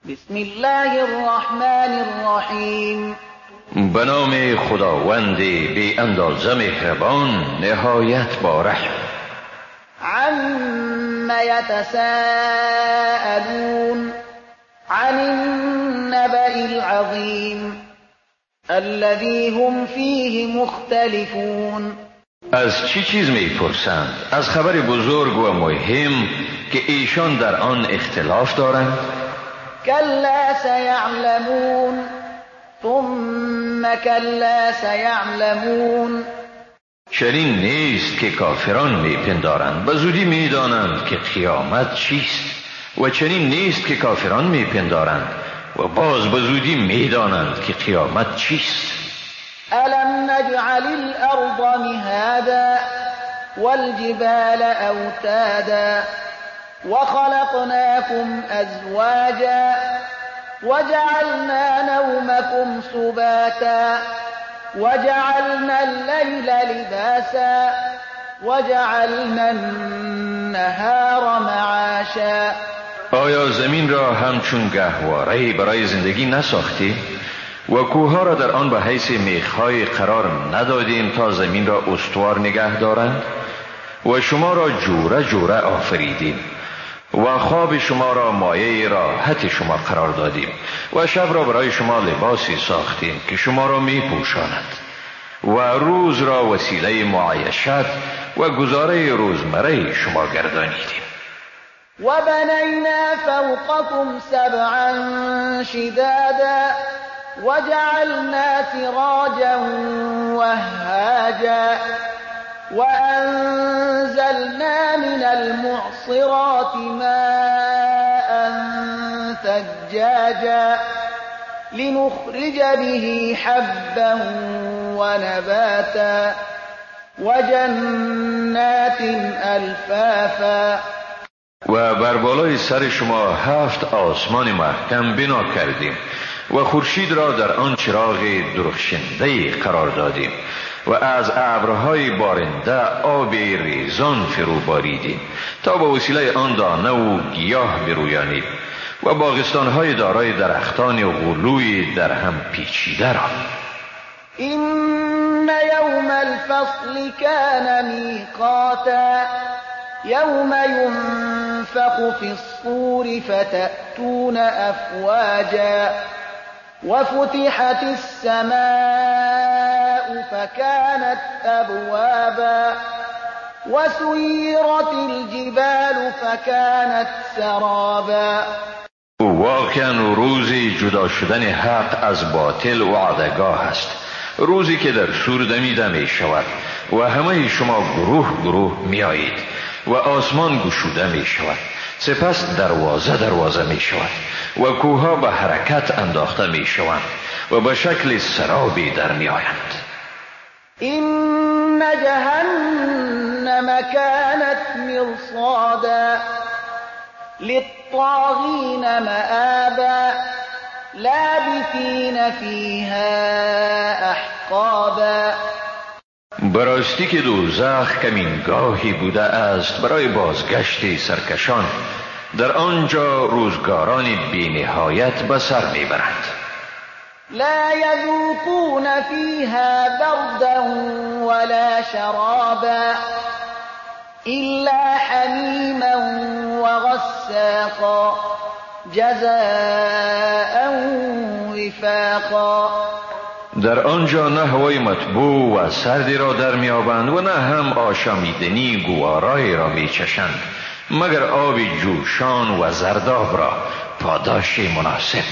بسم الله الرحمن الرحیم. به نام خداوند بی اندازه مهربان نهایت با رحم. عم یتساءلون عن النبأ العظیم الذی هم فیه مختلفون. از چی چیز میپرسند؟ از خبر بزرگ و مهم که ایشان در آن اختلاف دارند. کلا سیعلمون ثم کلا سیعلمون. چنین نیست که کافران میپندارند، به زودی میدانند که قیامت چیست، و چنین نیست که کافران میپندارند و باز به زودی میدانند که قیامت چیست. الم نجعل الارض مهادا والجبال اوتادا وخلقناكم ازواجا وجعلنا نومكم سباتا وجعلنا الليل لباسا وجعلنا النهار معاشا. آیا زمین را همچون گهواره برای زندگی نساختی؟ و کوهها را در آن به حیث میخهای قرار ندادیم تا زمین را استوار نگه دارند؟ و شما را جوره جوره آفریدیم و خواب شما را مایه راحت شما قرار دادیم و شب را برای شما لباسی ساختیم که شما را می پوشاند و روز را وسیله معیشت و گزاره روزمره شما گردانیدیم. و بنینا فوقكم سبعا شدادا وجعلنا سراجا وهاجا وأنزلنا من المعصرات ماء ثجاجا لنخرج به حبا ونباتا وجنات الفافا. و بر بالای سر شما 7 آسمان محکم بنا کردیم و خورشید را در آن چراغ درخشنده قرار دادیم و از ابرهای بارنده آب ریزان فرو باریدیم تا به وسیله آن دانه و گیاه برویانید و باغستانهای دارای درختان غلوی در هم پیچیده را. این یوم الفصل کان میقاتا یوم ينفخ في الصور فتأتون افواجا وفتحت السماء فكانت أبوابا وسيرت الجبال فكانت سرابا. واقعا روزی جدا شدن حق از باطل وعدهگاه است، روزی که در سور دمیده می شود و همه شما گروه گروه می آیید و آسمان گشوده می شود، سپس دروازه می شود و کوها به حرکت انداخته می شوند و به شکل سرابی در می آیند. این جهنم کانت مرصادا للطاغین مآبا لابثین فیها احقابا. براستی که دوزخ کمینگاهی بوده است برای بازگشت سرکشان، در آنجا روزگاران بی نهایت به سر میبرند. لا یذوقون فیها بردا ولا شرابا الا حمیما وغساقا جزاء وفاقا. در آنجا نه هوای مطبوع و سردی را در میابند و نه هم آشامیدنی گوارایی را میچشند، مگر آب جوشان و زرداب را پاداش مناسب.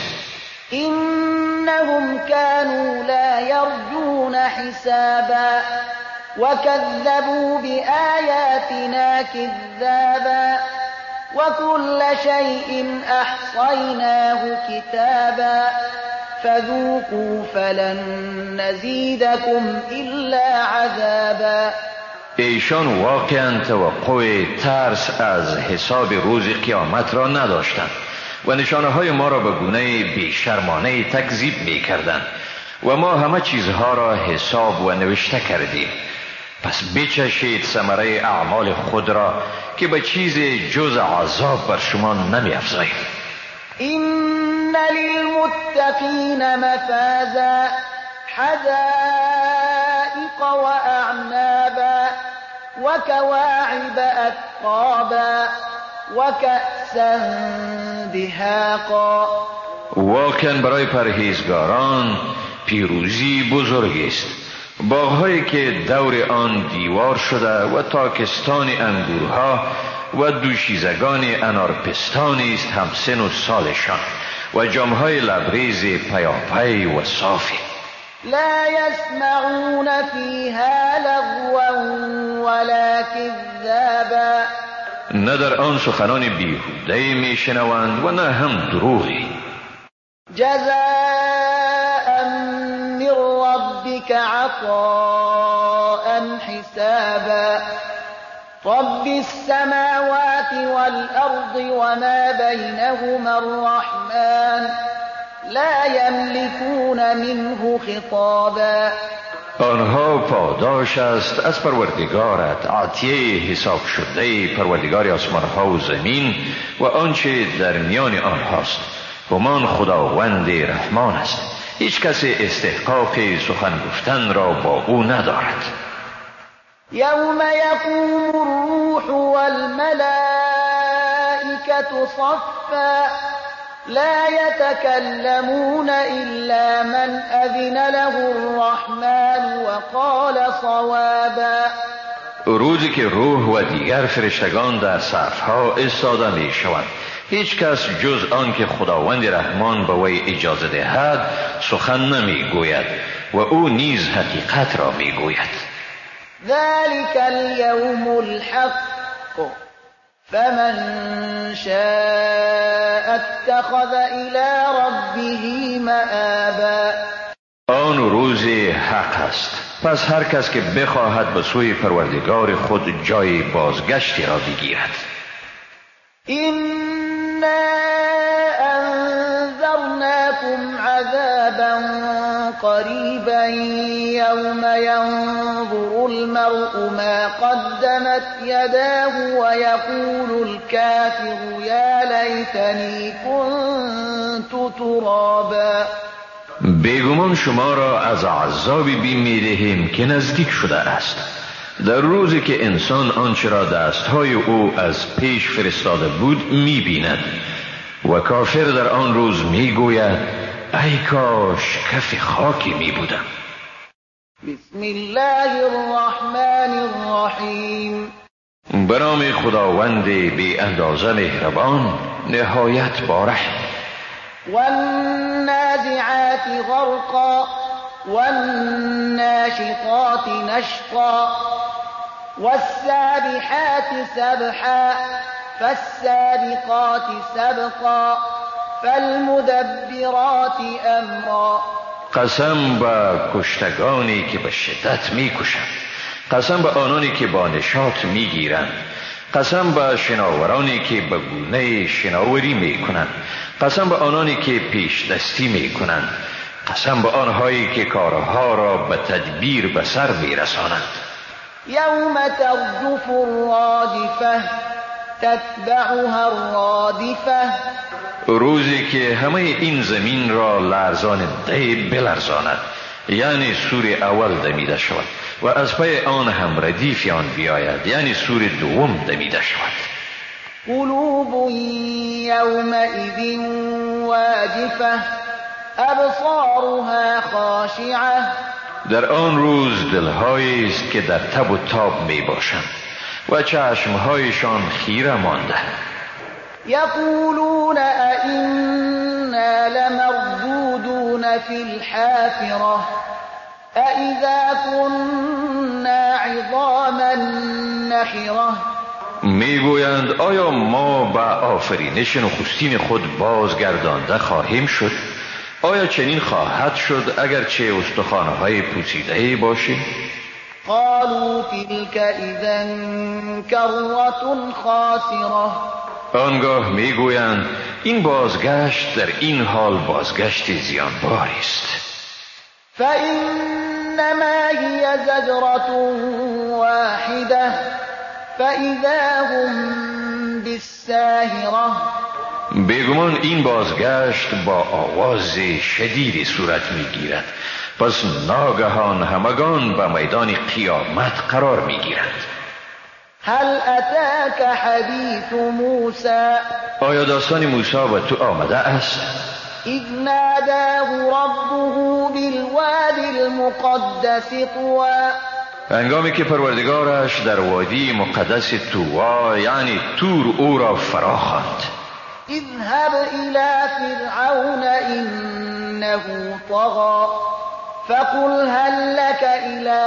انهم كانوا لا يرجون حسابا وكذبوا بآياتنا كذابا وكل شيء احصيناه كتابا فذوقوا فلن نزيدكم الا عذابا. ایشان واقعا توقع ترس از حساب روز قیامت را نداشتند و نشانه های ما را به گونه بیشرمانه تکذیب می کردند و ما همه چیزها را حساب و نوشته کردیم. پس بچشید ثمره اعمال خود را که به چیز جز عذاب بر شما نمی افزاییم. این للمتقين مفازا حدائق وأعنابا وكواعب أترابا وكأسا دهاقا. واقعا برای پرهیزگاران پیروزی بزرگ است. باغهایی که دور آن دیوار شده و تاکستان انگورها و دوشیزگان انارپستانی است همسن و سالشان و جامهای لبریز پیاپی و صافی. لا يسمعون فيها لغوا ولا كذابا. نه در آن سخنان بیهوده می شنوند و نه هم دروغی. جزاء من ربك عطاء حسابا. رب السماوات والأرض وما بينهما الرحمن لا يملكون منه خطابا. آنها پاداش است از پروردگارت، عطیه حساب شده پروردگار آسمانها و زمین و آنچه در میان آنهاست. همان خداوند رحمان است، هیچ کسی استحقاق سخن گفتن را با او ندارد. يوم يقوم الروح والملائكة صفا لا يتكلمون إلا من أذن له الرحمن وقال صوابا. روزی که روح و دیگر فرشتگان در صفها ایستاده می شوند، هیچ کس جز آن که خداوند رحمان به وی اجازه دهد سخن نمی گوید و او نیز حقیقت را می گوید. ذلك اليوم الحق فمن شاء اتخذ إلى ربه مآبا. آن روز حق است، پس هر کس که بخواهد به سوی پروردگار خود جای بازگشتی را بگیرد. إنا أنذرناكم عذابا قريبا يوم ينظر المرء ما قدمت يداه ويقول الكافر يا ليتني كنت ترابا. بیگمان شما را از عذابی می‌دهیم که نزدیک شده است، در روزی که انسان آنچه را دستهای او از پیش فرستاده بود می‌بیند و کافر در آن روز می‌گوید ای کاش کف خاکی می‌بودم. بسم الله الرحمن الرحیم. به نام خداوند بی اندازه مهربان نهایت بارحم. والنازعات غرقا والناشطات نشطا والسابحات سبحا فالسابقات سبقا فالمدبرات امرا. قسم به کشتگانی که به شدت میکشند، قسم به آنانی که با نشاط میگیرند، قسم به شناورانی که به گونه شناوری میکنند، قسم به آنانی که پیش دستی میکنند، قسم به آنهایی که کارها را به تدبیر به سر میرسانند. یوم ترجف الراجفه تتبعها الرادفه. روزی که همه این زمین را لرزاننده بلرزاند، یعنی سور اول دمیده شود و از پی آن هم ردیف آن بیاید، یعنی سور دوم دمیده شود. قلوب یومئذ واجفه ابصارها خاشعه. در آن روز دلهایی است که در تب و تاب می باشند و چشمهایشان خیره مانده. یقولون ائنا لمردودون فی الحافره أإذا كنا عظاما نخره. میگویند آیا ما به آفرینش نخستین خود بازگردانده خواهیم شد؟ آیا چنین خواهد شد اگرچه استخوان‌های پوسیده باشیم؟ قالوا تلك اذا كرة خاسره. آنگاه میگویند این بازگشت در این حال بازگشت زیانباری است. فإنما هي زجرة واحدة فإذا هم بالساهرة. بیگمان این بازگشت با آواز شدیدی صورت میگیرد، پس ناگهان همگان به میدان قیامت قرار میگیرند. هل اتاک حدیث موسی، آیا داستان موسی به تو آمده است؟ اذ ناداه ربه بالوادی المقدس طوى، هنگامی که پروردگارش در وادی مقدس طوی یعنی تور او را فرا خواند. اذهب الى فرعون انه طغى فقل هل لك الى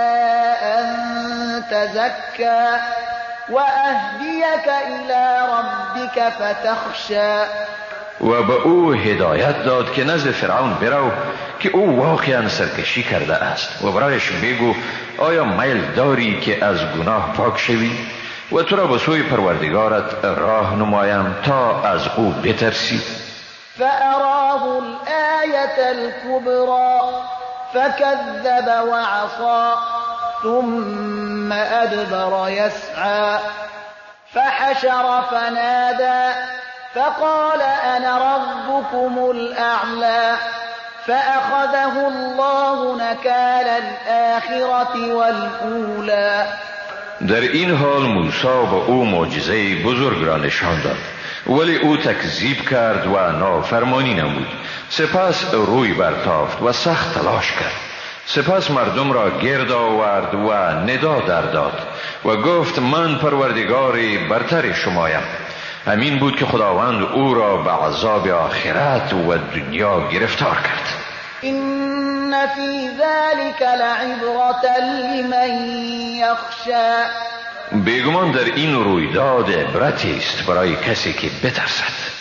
ان تزكى واهديك الى ربك فتخشى. و به او هدایت داد که نزد فرعون برو که او واقعا سرکشی کرده است و برایش بگو آیا میل داری که از گناه پاک شوی و تو را به سوی پروردگارت راه نمایم تا از او بترسی. فأراه الآية الكبرى فكذب وعصى ثم أدبر يسعى فحشر فنادى فقال أنا ربكم الأعلى فأخذه الله نكال الآخرة والأولى. در این حال موسی به او معجزه بزرگ را نشان داد، ولی او تکذیب کرد و نافرمانی نمود. سپس روی برتافت و سخت تلاش کرد. سپس مردم را گرد آورد و ندا در داد و گفت من پروردگاری برتر شمایم. همین بود که خداوند او را به عذاب آخرت و دنیا گرفتار کرد. این فی ذلک لعبرة لمن یخشی، بیگمان در این رویداد عبرتی است برای کسی که بترسد.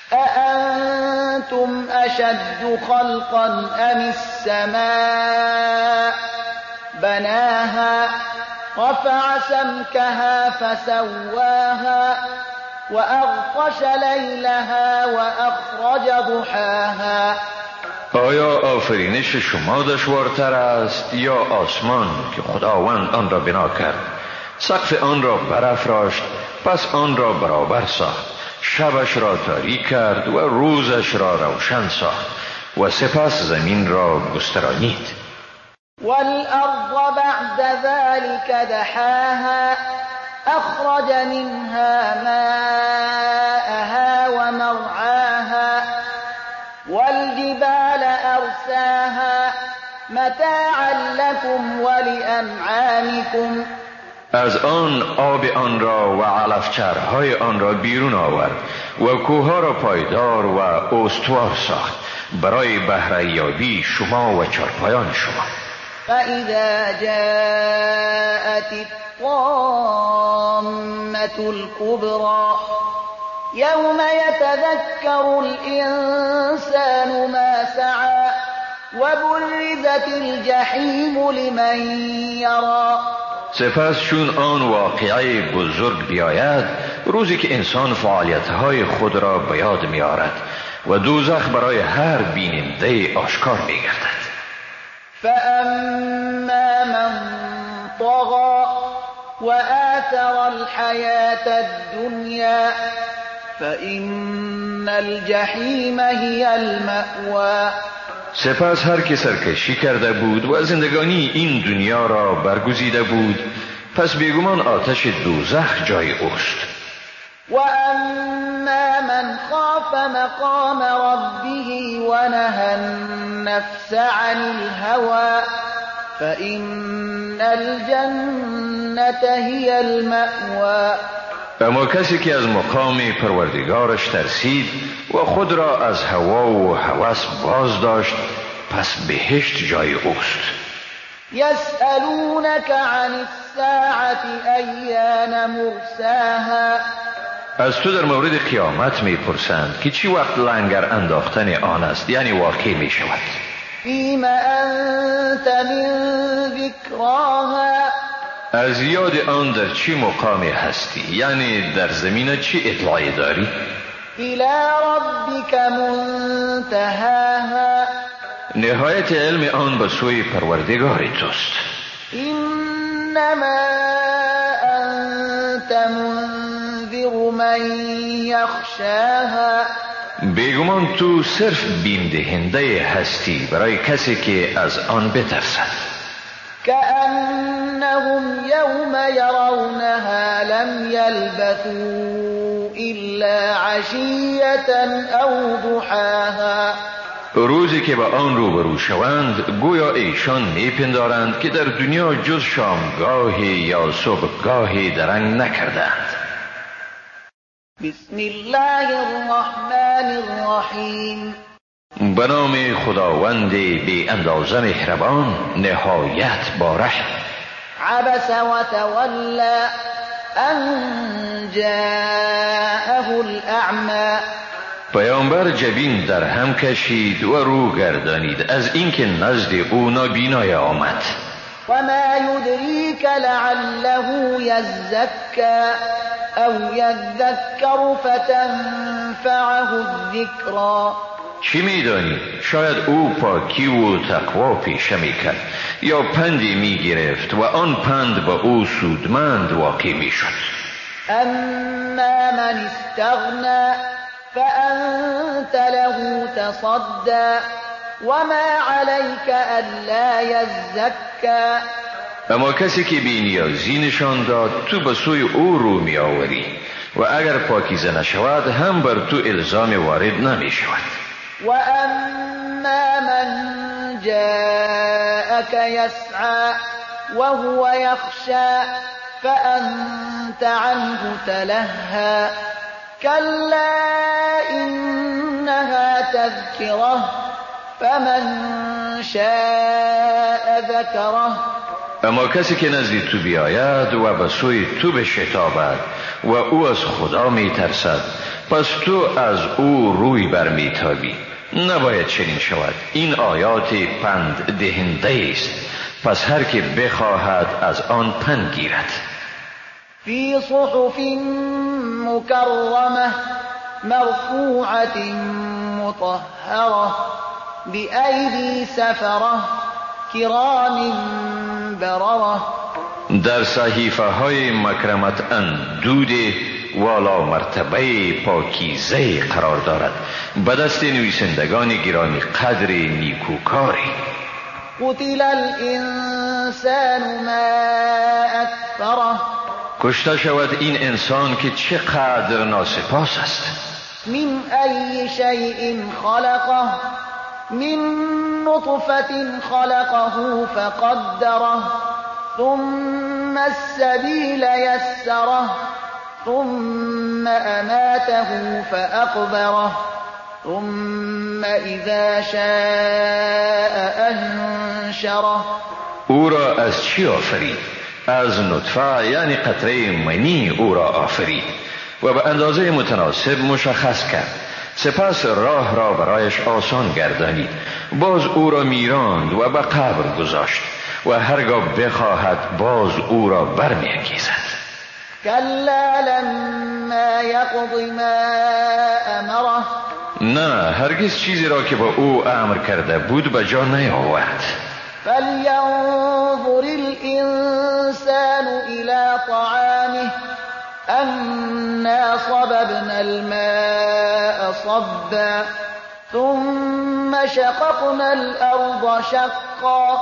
اانتم اشد خلقا ام السماء بناها رفع سمكها فسواها وأغطش ليلها وأخرج ضحاها. آیا آفرینش شما دشوارتر است یا آسمان که خداوند آن را بنا کرد؟ سقف آن را برافراشت، پس آن را برابر ساخت، شبش را تاریک کرد و روزش را روشن ساخت و سپس زمین را گسترانید. والأرض بعد ذلك دحاها أخرج منها ماءها ومرعاها والجبال أرساها متاعا لكم ولأنعامكم. از آن آب آن را و علفچرهای آن را بیرون آورد و کوهها را پایدار و استوار ساخت برای بهره‌یابی شما و چارپایان شما. فإذا جاءت الطامة الكبرى يوم يتذكر الإنسان ما سعى وبرزت الجحيم لمن يرى. سپس چون آن واقعه بزرگ بیاید، روزی که انسان فعالیتهای خود را به یاد می آرد و دوزخ برای هر بیننده آشکار می گردد. فأما من طغى وآثر الحياة الدنيا فإن الجحيم هي المأوى. سپس هر که سرکشی کرده بود و زندگانی این دنیا را برگزیده بود، پس بیگمان آتش دوزخ جای اوست. و اما من خاف مقام ربه و نهى النفس عن الهوى فإن الجنة هي المأوى. اما کسی که از مقام پروردگارش ترسید و خود را از هوا و هوس باز داشت، پس بهشت جای اوست. یسألونک عن الساعة ایان مرساها. از تو در مورد قیامت میپرسند که چی وقت لنگر انداختن آن است، یعنی واقع می شود. فیم انت من ذکراها. از یاد آن در چی مقامی هستی، یعنی در زمین چی اطلاعی داری؟ الی ربک منتهاها. نهایت علم آن به سوی پروردگار توست. انما انت منذر من لمن يخشاها بیگمان تو صرف بیم دهنده هستی برای کسی که از آن بترسد. كأنهم يوم يرونها لم يلبثوا إلا عشية أو ضحاها. روزی که با آن روبرو شوند گویا ایشان میپندارند که در دنیا جز شامگاهی یا صبحگاهی درنگ نکردند. بسم الله الرحمن الرحیم. به نام خداوند بی اندازه مهربان نهایت با رحم. عبس و تولی ان جاءه الاعمى. پیامبر جبین در هم کشید و رو گردانید از اینکه نزد او نابینای آمد. و ما یدریک لعله یزکی او یذکر فتنفعه الذکری. چی میدانی؟ شاید او پاکی و تقوا پیشه میکرد یا پندی میگرفت و آن پند با او سودمند واقع میشد. اما من استغنى فأنت له تصدى وما عليك ألا يزكى. اما کسی که بی‌نیازی نشان داد تو به سوی او رو می آوری و اگر پاکیزه نشود هم بر تو الزام وارد نمی شود. و اما من جاءك يسعى وهو يخشى فأنت عنه تلهى كلا إنها تذكرة فمن شاء ذكره. اما کسی که نزد تو بیاید و به سوی تو بشتابد و او از خدا می ترسد پس تو از او روی برمیتابی. نباید چنین شود. این آیات پند دهنده است پس هر که بخواهد از آن پند گیرد. فی صحف مکرمه مرفوعة مطهرة بأيدي سفرة کرام بررة. در صحیفه های مکرمت اندود والا مرتبه پاکیزه قرار دارد به دست نویسندگان گرامی قدر نیکوکاری. قتل الانسان ما اکفره. کشته شود این انسان که چقدر ناسپاس است. من ای شیء خلقه من نطفة خلقه فقدره ثم السبيل يسره ثم أماته فأقبره ثم إذا شاء أنشره. او را از چی آفرید؟ از نطفه یعنی قطره منی او را آفرید و به اندازه متناسب مشخص کرد. سپس راه را برایش آسان گردانید. باز او را میراند و به قبر گذاشت و هرگاه بخواهد باز او را برمی‌انگیزد. کلا لما یقض ما امره. نه هرگز چیزی را که با او امر کرده بود به جا نیاورد. فلینظر الانسان الى طعامه أنا صببنا الماء صبا ثم شققنا الأرض شقا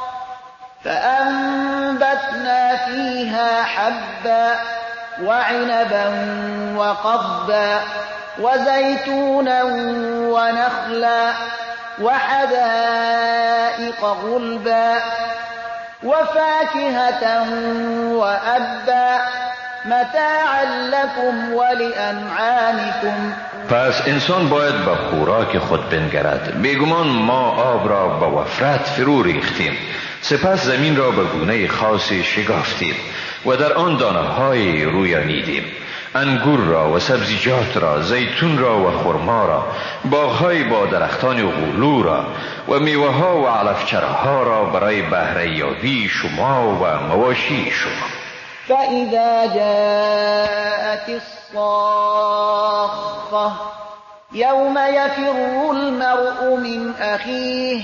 فأنبتنا فيها حبا وعنبا وقضبا وزيتونا ونخلا وحدائق غلبا وفاكهة وأبا متاعا لكم ولأنعامكم. پس انسان باید به خوراک خود بنگرد. بیگمان ما آب را به وفرت فرو ریختیم سپس زمین را به گونه خاصی شکافتیم و در آن دانه های رویانیدیم. انگور را و سبزیجات را، زیتون را و خرما را، باغ‌های با درختان غلو را و میوه ها و علفچره ها را برای بهره یابی شما و مواشی شما. فإذا جاءت الصاخة يوم يفر المرء من أخيه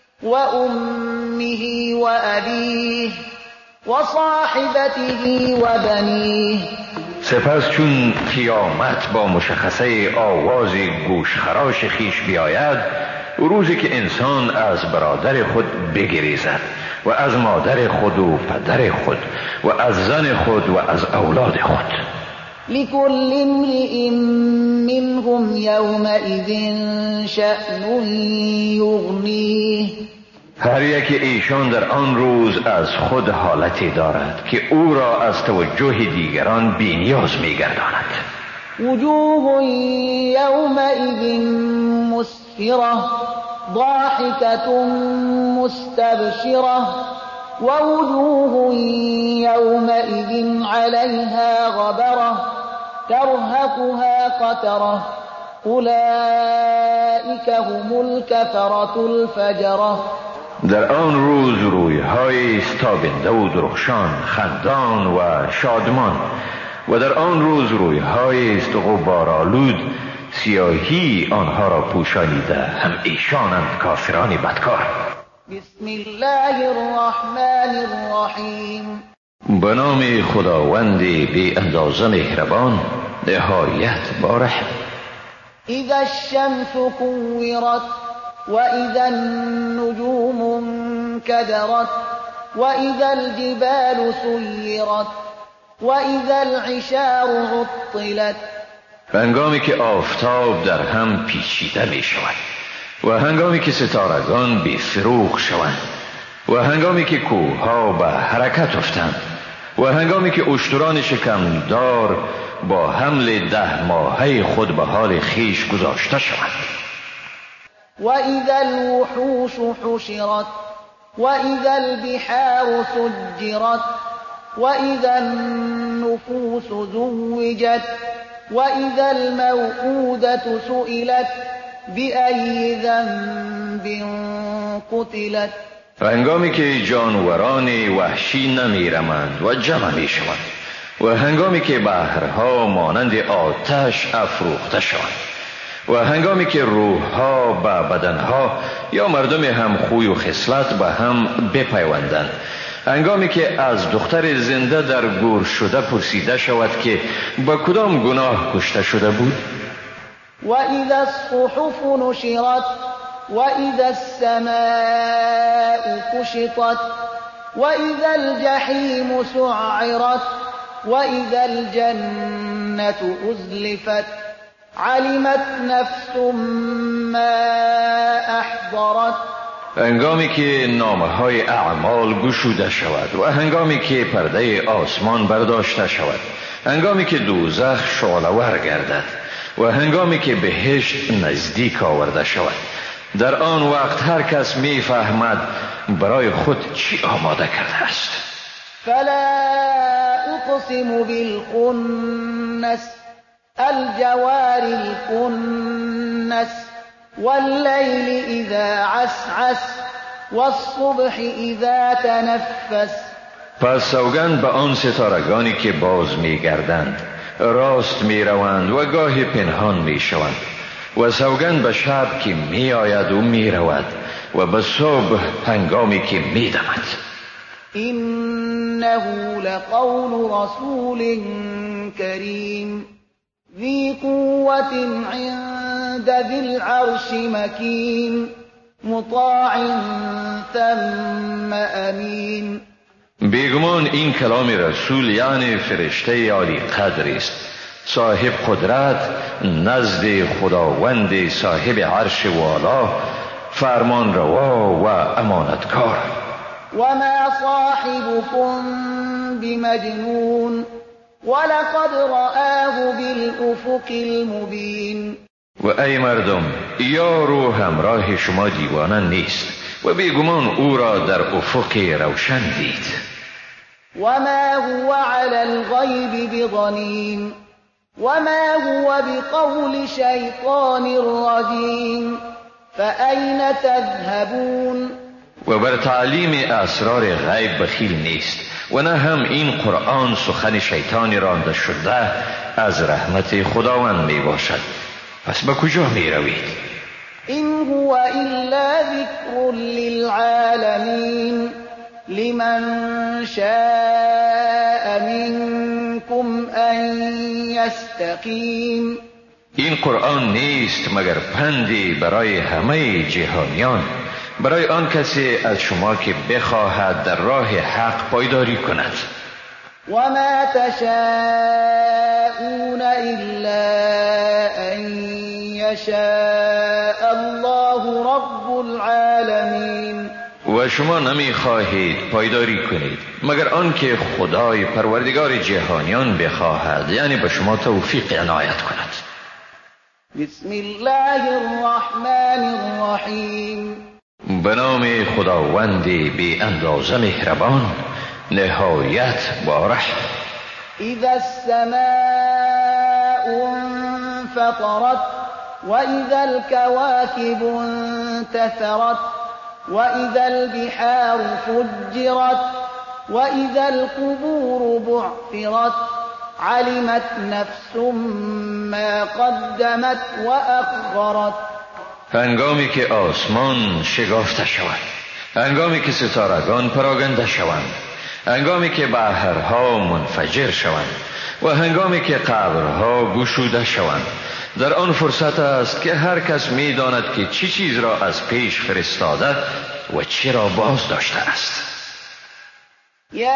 وأمه وأبيه وصاحبته وبنيه. سپس چون قیامت با مشخصه آواز گوشخراش خیش بیاید، روزی که انسان از برادر خود بگریزد و از مادر خود و پدر خود و از زن خود و از اولاد خود. لكل امرئ منهم يومئذ شأن يغنيه. هر یک ایشان در آن روز از خود حالتی دارد که او را از توجه دیگران بی‌نیاز می‌گرداند. وجوه يومئذ مسفرة ضاحكة مستبشرة ووجوه يومئذ عليها غبرة ترهقها قترة أولئك هم الكفرة الفجرة. در آن روز روی‌های تابنده و درخشان، خندان و شادمان، و در آن روز روی‌های غبارآلود، سیاهی آنها را پوشانیده، هم ایشانند کافران بدکار. بسم الله الرحمن الرحیم. به نام خداوند بی اندازه مهربان، نهایت با رحم. اذا الشمس كورت وإذا النجوم انكدرت وإذا الجبال سيرت وإذا العشار عطلت. هنگامی که آفتاب در هم پیچیده می شود و هنگامی که ستارگان بی فروغ شوند و هنگامی که کوهها به حرکت افتند و هنگامی که اشتران شکمدار با حمل 10 ماهه خود به حال خیش گذاشته شوند. وإذا الوحوش حشرت وإذا البحار سجرت وإذا النفوس زوجت وإذا الموءودة سئلت بأي ذنب قتلت. هنگامی که جانوران وحشی نمیرمند و جمع می شوند و هنگامی که بحرها مانند آتش افروخته شوند و هنگامی که روحها به بدنها یا مردم هم خوی و خصلت به هم بپیوندند، هنگامی که از دختر زنده در گور شده پرسیده شود که با کدام گناه کشته شده بود. و اذا الصحف نشرت و اذا السماء کشطت و اذا الجحیم سعرت و اذا الجنة ازلفت علمت نفس ما احضرت. هنگامی که نامه‌های اعمال گشوده شود و هنگامی که پرده آسمان برداشته شود، هنگامی که دوزخ شعله‌ور گردد و هنگامی که بهشت نزدیک آورده شود، در آن وقت هر کس می‌فهمد برای خود چی آماده کرده است. فلا اقسم بالخنس الجوار الكنس والليل اذا عسعس والصبح اذا تنفس. پس سوگند به آن ستارگانی که باز می‌گردند، راست می‌روند و گاهی پنهان می‌شوند، و سوگند به شب که می‌آید و می‌رود و به صبح هنگامی که می‌دمد. انه لقول رسول کریم ذی قوة عند ذی العرش مکین مطاع ثم امین. بیگمان این کلام رسول یعنی فرشته عالی قدر است، صاحب قدرت نزد خداوند صاحب عرش والا، فرمان روا و امانتکار. وما صاحبكم بمجنون ولقد رآه بالأفق المبين. و ای مردم، یارو همراه شما دیوانه نیست و بیگمان او را در افق روشن دید. وما هو على الغیب بضنین وما هو بقول شیطان رجیم فأین تذهبون. و بر تعلیم اسرار غیب بخیل نیست و نه هم این قرآن سخن شیطان رانده شده از رحمت خداوند می باشد. پس به کجا می روید؟ این هو الا ذکر للعالمین لمن شاء منکم يعظكم أن يستقيم. این قرآن نیست مگر پندی برای همه جهانیان، برای آن کسی از شما که بخواهد در راه حق پایداری کند. وما تشاءون إلا أن يشاء الله رب العالمین. و شما نمی خواهید پایداری کنید مگر آنکه خدای پروردگار جهانیان بخواهد، یعنی به شما توفیق عنایت کند. بسم الله الرحمن الرحیم. به نام خداوند بی اندازه مهربان، نهایت بارحم. اذا السماء انفطرت واذا الكواكب انتثرت واذا البحار فجرت واذا القبور بعثرت علمت نفس ما قدمت واخرت. هنگامی که آسمان شکافته شود، هنگامی که ستارگان پراگنده شوند، هنگامی که بحرها منفجر شوند و هنگامی که قبرها گشوده شوند، در آن فرصت است که هر کس می داند که چی چیز را از پیش فرستاده و چی را باز داشته است. یا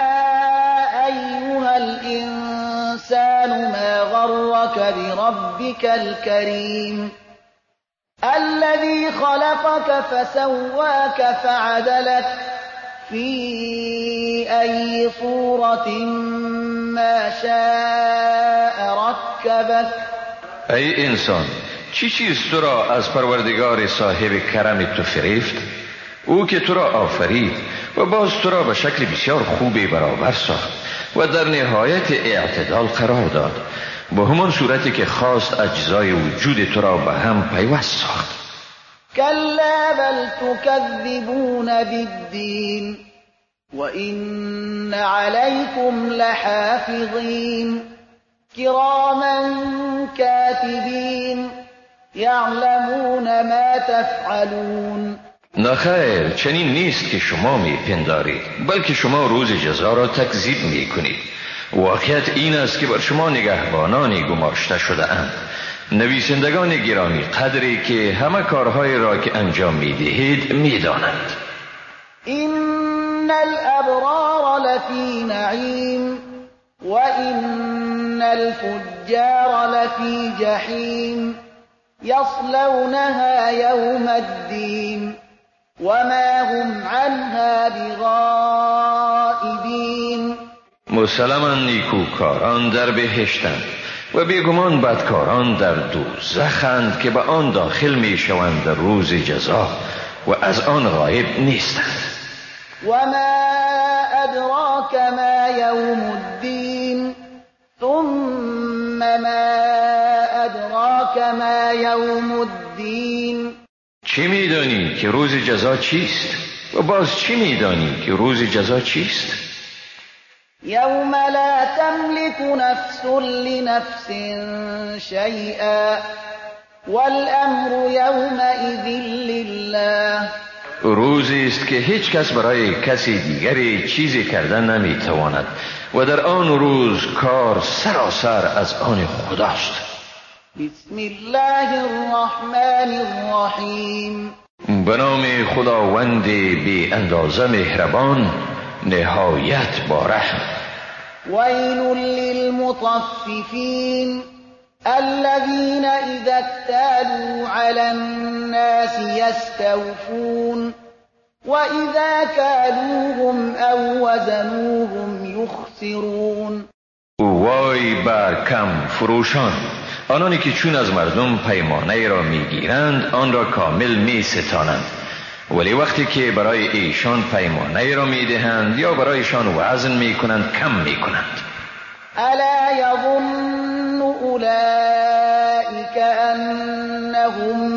ایها الانسان ما غرك بربك الكریم الذي خلقك فسواك فعدلك في أي صورة ما شاء ركبك. ای انسان، چی چیز تو را از پروردگار صاحب کرم تو فریفت؟ او که تو را آفرید و باز تو را به شکل بسیار خوبی برابر ساخت و در نهایت اعتدال قرار داد، به همان صورتی که خواست اجزای وجود تو را به هم پیوست ساخت. كلا بل تكذبون بالدين وإن عليكم لحافظين كراما كاتبين يعلمون ما تفعلون. نخیر، چنین نیست که شما می پندارید، بلکه شما روز جزا را تکذیب می کنید. واقعیت این است که بر شما نگهبانانی گماشته شده اند، نویسندگان گرامی قدری که همه کارهای را که انجام می دهید می دانند. این الابرار لفی نعیم و این الفجار لفی جحیم یصلونها یوم الدین وما هم عنها بغائبین. مسلماً نیکوکاران در بهشتند و بیگمان بدکاران در دوزخند که به آن داخل می شوند در روز جزا و از آن غایب نیستند. وما ادراک ما یوم الدین ثم ما ادراک ما یوم الدین. چی می دانی که روز جزا چیست و باز چی می دانی که روز جزا چیست؟ يوم لا تملك نفس لنفس شيئا والأمر يومئذ لله. روزی است که هیچ کس برای کسی دیگری چیزی کردن نمیتواند و در آن روز کار سراسر از آن خداست. بسم الله الرحمن الرحیم. به نام خداوند بی اندازه مهربان، نهایت بارحم. ویل للمطففین الذين اذا اكتالوا على الناس يستوفون واذا كالوهم او وزنوهم يخسرون. وای بر کم فروشان، آنانی که چون از مردم پیمانه را میگیرند آن را کامل میستانند، ولی وقتی که برای ایشان پیمانه را میدهند یا برایشان وزن میکنند کم میکنند. الا یظن اولئک انهم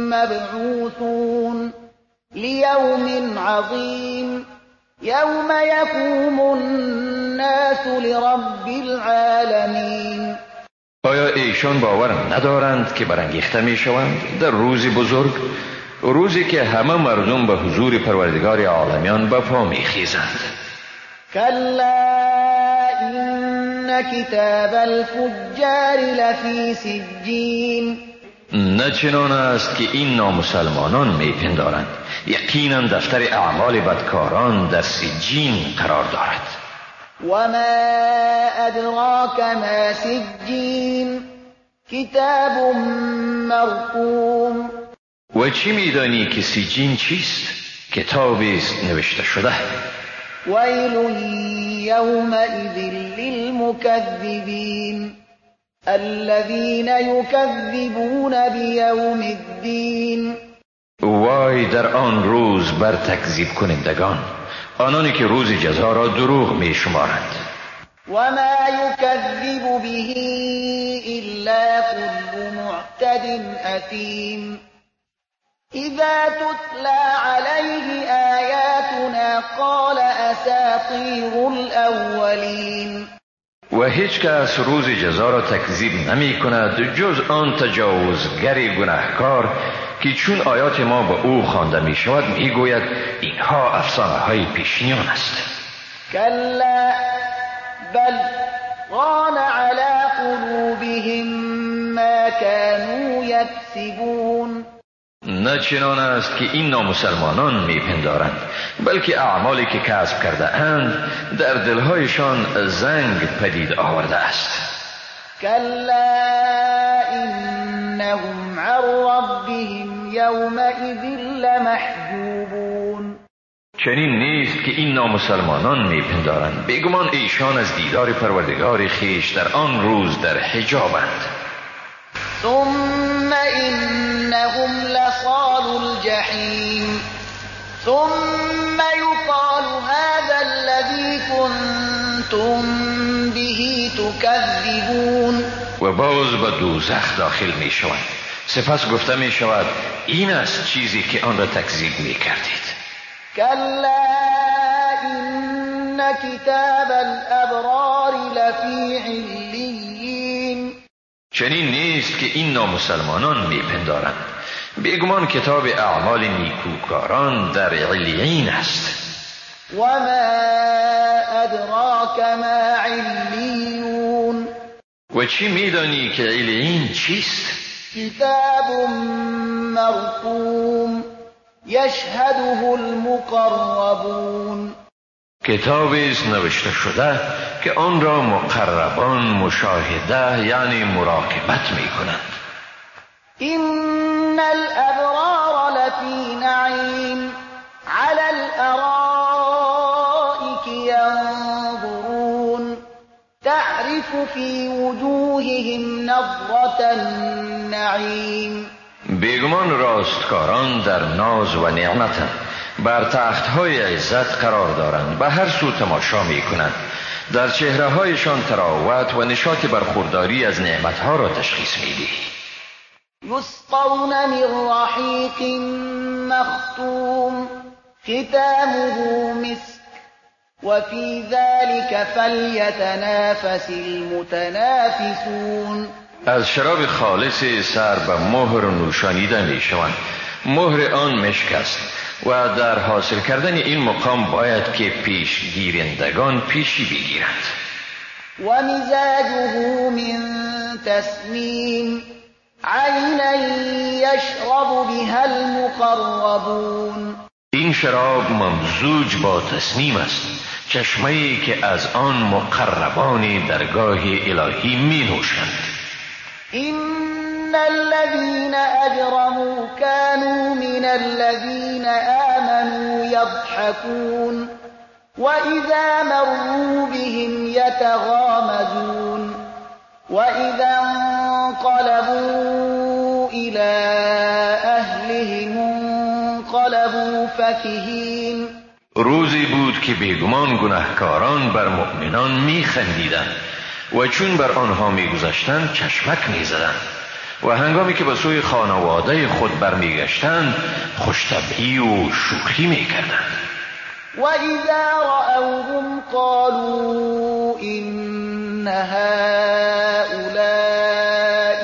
مبعوثون لیوم عظیم یوم یقوم الناس لرب العالمین. آیا ایشان باور ندارند که برانگیخته میشوند در روزی بزرگ، روزی که همه مردم به حضور پروردگار عالمیان به پا میخیزند؟ کلا كتاب الفجار لفی سجین. نه چنان است که این نامسلمانان میپندارند، یقینا دفتر اعمال بدکاران در سجین قرار دارد. وما ادراک ما سجین کتاب مرقوم. و چی میدانی که سجین چیست؟ کتابی است نوشته شده. ویل یومئذ للمکذبین الذین یکذبون بیوم الدین. وای در آن روز بر تکذیب کنندگان، آنانی که روز جزا را دروغ می شمارند. وما یکذب به الا كل معتد اثیم اذا تتلى عليه آیاتنا قال اساطیر الاولین. و هیچ کس روز جزا را تکذیب نمی کند جز آن تجاوزگر گناهکار که چون آیات ما به او خوانده می شود می گوید اینها افسانه های پیشینیان است. کلا بل ران على قلوبهم ما كانوا یکسبون. نه چنان است که این نامسلمانان میپندارند، بلکه اعمالی که کسب کرده اند در دلهایشان زنگ پدید آورده است. کلا انهم عن ربهم یومئذ لمحجوبون. چنین نیست که این نامسلمانان میپندارند، بیگمان ایشان از دیدار پروردگار خیش در آن روز در حجابند. ثم إنهم لصالوا الجحيم ثم يقال هذا الذي كنتم به تكذبون. و باز به دوزخ داخل می شوند، سپس گفته می شود این است چیزی که آن را تکذیب می کردید. كلا إن كتاب الأبرار لفی علیین. چنین نیست که این نامسلمانان میپندارند، بیگمان کتاب اعمال نیکوکاران در علیین است. وما ادراک ما علیون. و چی میدانی که علیین چیست؟ کتاب مرقوم یشهده المقربون. کتابی است نوشته شده که آن را مقربان مشاهده یعنی مراقبت می کنند. این الابرار لفی نعیم علی الارائک ینظرون تعرف فی وجوههم نظرة النعیم. بیگمان راستکاران در ناز و نعمتند، بر تختهای عزت قرار دارند، به هر سو تماشا می کنند، در چهره هایشان تراوت و نشاط برخورداری از نعمتها را تشخیص می دهی. یسقون من رحیق مختوم ختامه مسک وفي ذلك فلیتنافس المتنافسون. از شراب خالص سر به مهر نوشانیده می شوند، مهر آن مشک است و در حاصل کردن این مقام باید که پیشگیرندگان پیشی بگیرند. و مزاجه من تسنیم عینا یشرب بها المقربون. این شراب ممزوج با تسنیم است، چشمه‌ای که از آن مقربان درگاه الهی می نوشند. إن الذين أجرموا كانوا من الذين آمنوا يضحكون وإذا مروا بهم يتغامزون وإذا انقلبوا إلى أهلهم انقلبوا فكهين. روزی بود که بیگمان گناهکاران بر مؤمنان می خندیدند و چون بر آنها می گذشتند چشمک می زدند و هنگامی که به سوی خانواده خود برمیگشتند خوش‌طبعی و شوخی می کردند. و اذا رأوهم قالوا إن هؤلاء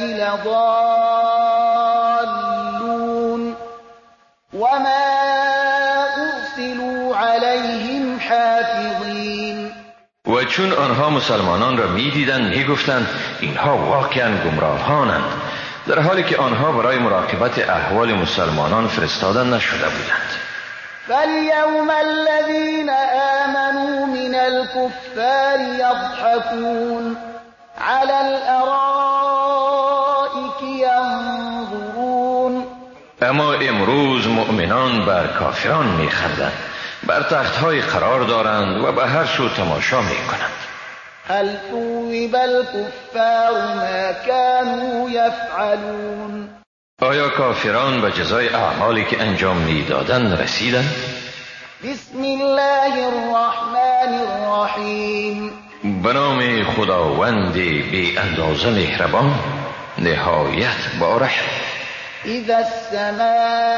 لضالون وما أرسلوا عليهم حافظين. و چون آنها مسلمانان را می دیدند می گفتند اینها واقعا گمراهانند، در حالی که آنها برای مراقبت احوال مسلمانان فرستاده نشده بودند. فَالْيَوْمَ الَّذِينَ آمَنُوا مِنَ الْكُفَّارِ يَضْحَكُونَ عَلَى الْأَرَائِكِ يَنظُرُونَ. اما امروز مؤمنان بر کافران می خندند، بر تختهای قرار دارند و به هر سو تماشا می کنند. هل ثوب الكفار ما كانوا يفعلون. آیا کافران به جزای اعمالی که انجام میدادند رسیدند؟ بسم الله الرحمن الرحیم. به نام خداوند بی اندازه مهربان، نهایت بارحم. اذا السماء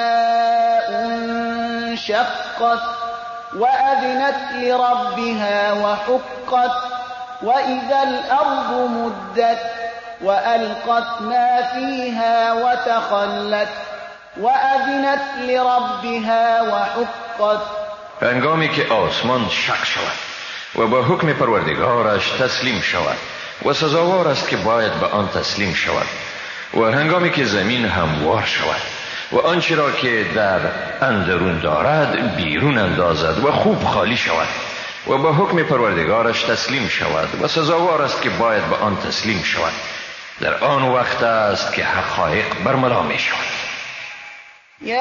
انشقت وأذنت لربها وحقت وإذا الأرض مدت وألقت ما فيها وتخلت وأذنت لربها وحقت. هنگامی که آسمان شق شود و با حکم پروردگارش تسلیم شود و سزاوار است که باید به آن تسلیم شود، و هنگامی که زمین هموار شود و آنچه را که در اندرون دارد بیرون اندازد و خوب خالی شود و با حکم پروردگارش تسلیم شود و سزاوار است که باید به آن تسلیم شود، در آن وقت است که حقایق برملا می شود. یا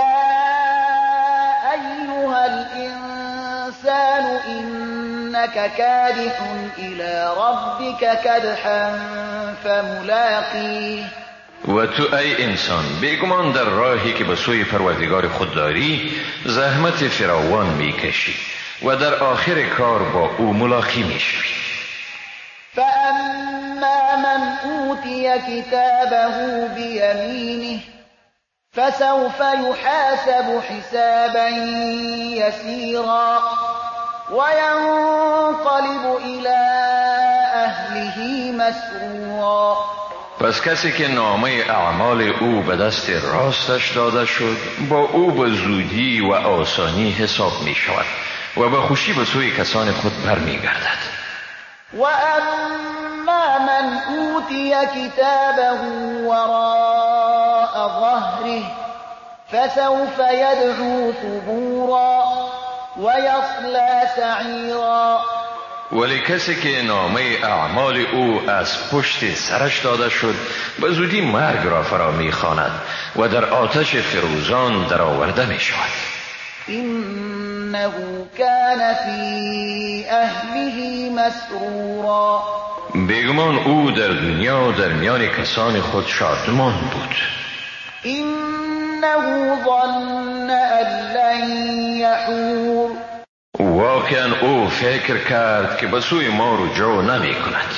ایها الانسان انك کادح الى ربك کدحا فملاقیه. و تو ای انسان بیگمان در راهی که به سوی پروردگار خود داری زحمت فراوان میکشی و در آخر کار با او ملاقی میشوی. فاما من اوتی کتابه بیمینه فسوف یحاسب حسابا یسیرا وینقلب الی اهله مسرورا. پس کسی که نامه اعمال او به دست راستش داده شد با او به زودی و آسانی حساب می شود و به خوشی به سوی کسان خود برمی گردد. و اما من اوتی کتابه وراء ظهره فسوف یدعو ثبورا ویصلی سعیرا. ولی کسی که نامه اعمال او از پشت سرش داده شد به زودی مرگ را فرا می‌خواند و در آتش فروزان درآورده می‌شود. انه کان فی اهله مسرورا. بیگمان او در دنیا در میان کسان خود شادمان بود. انه ظن ان لن یحور. واقعا او فکر کرد که به سوی ما رجوع نمی کند.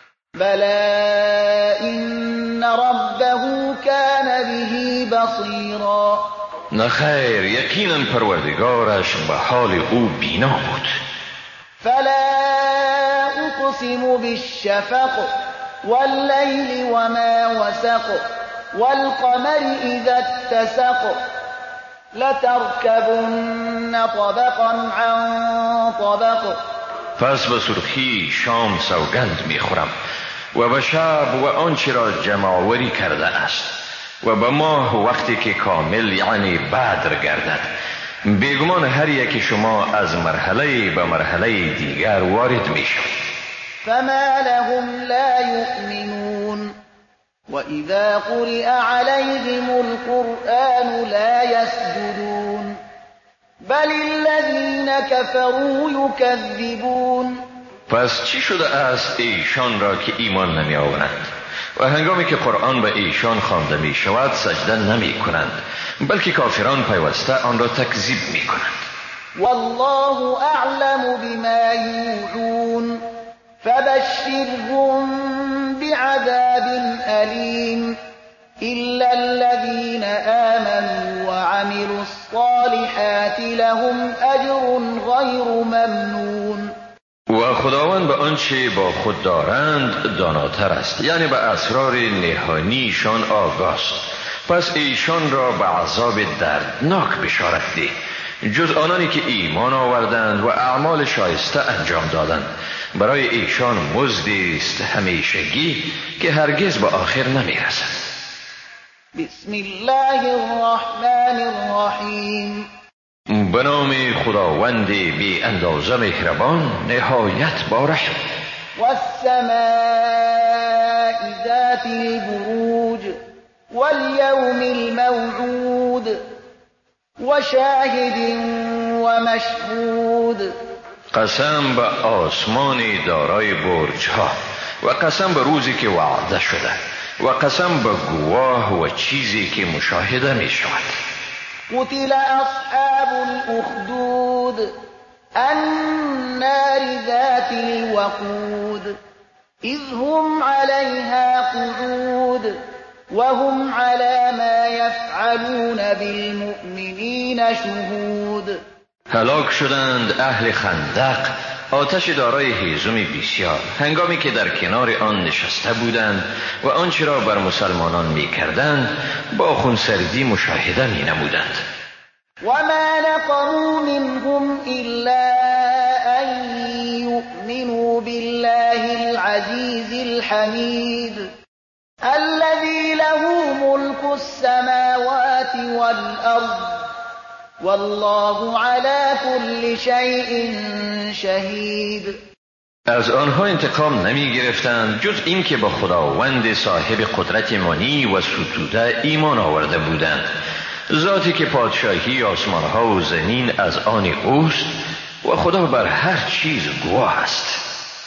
بلا این ربه کان به بصیرا. نخیر، یقینا پروردگارش به حال او بینا بود. فلا اقسم بالشفق واللیل وما وسق والقمر اذا اتسق لتركبن طبقا عن طبق. پس به سرخی شام سوگند میخورم و به شب و آنچه را جمع‌آوری کرده است و به ماه وقتی که کامل یعنی بدر گردد. بیگمان هر یک شما از مرحله به مرحله دیگر وارد میشود. فما لهم لا یؤمنون وَإِذَا قُرِئَ عَلَيْهِمُ الْقُرْآنُ لَا يَسْجُدُونَ بَلِ الَّذِينَ كَفَرُوا يُكَذِّبُونَ. پس چی شده است ایشان را که ایمان نمی آورند و هنگامی که قرآن به ایشان خوانده می شود سجده نمی کنند، بلکه کافران پیوسته آن را تکذیب می کنند. والله اعلم بما یوعون فبشرهم بعذاب أليم إلا الذين آمنوا وعملوا الصالحات لهم أجر غير ممنون. و خداوند به آنچه با خود دارند داناتر است، یعنی به اسرار نهانیشان آگاه است. پس ایشان را به عذاب دردناک بشارت ده جز آنانی که ایمان آوردند و اعمال شایسته انجام دادند، برای ایشان مزدی است همیشگی که هرگز به آخر نمیرسد. بسم الله الرحمن الرحیم. به نام خداوند بی اندازه مهربان نهایت بارحم. والسماء ذات البروج واليوم الموعود وشاهد ومشهود. قسم به آسمانی دارای برج ها و قسم به روزی که وعده شده و قسم به گواه و چیزی که مشاهده می شود. قتل اصحاب الاخدود النار ذات الوقود اذ هم عليها قعود وهم على ما يفعلون بالمؤمنین شهود. هلاک شدند اهل خندق، آتش دارای هیزمی بسیار، هنگامی که در کنار آن نشسته بودند و آنچه را بر مسلمانان می کردند با خونسردی مشاهده می نمودند. وما نقموا منهم إلا أن يؤمنوا بالله العزيز الحميد الذي له ملك السماوات والأرض والله على كل شيء شهید. از آنها انتقام نمی گرفتند جز این که با خداوند صاحب قدرت منی و ستوده ایمان آورده بودند، ذاتی که پادشاهی آسمانها و زمین از آن اوست و خدا بر هر چیز گواه است.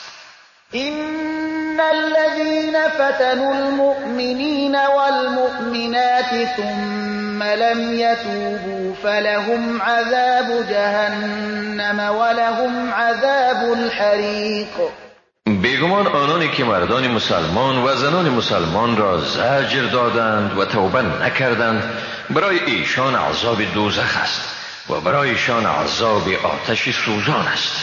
إن الذين فتنوا المؤمنين والمؤمنات ثم لم يتوبوا فلهم عذاب جهنم ولهم عذاب الحریق. بیگمان آنانی که مردان مسلمان و زنان مسلمان را زجر دادند و توبه نکردند برای ایشان عذاب دوزخ است و برایشان عذاب آتش سوزان است.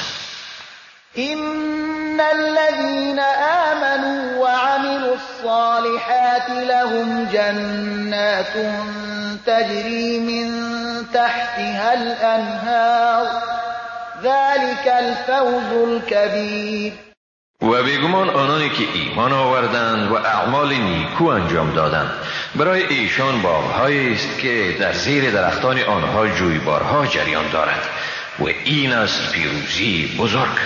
إن الذين آمنوا وعملوا الصالحات لهم جنات تجري من تحتها الأنهار ذلك الفوز الكبير. و بیگمان آنانی که ایمان آوردند و اعمال نیکو انجام دادند برای ایشان باغ‌هایی است که در زیر درختان آنها جویبارها جریان دارد و این است پیروزی بزرگ.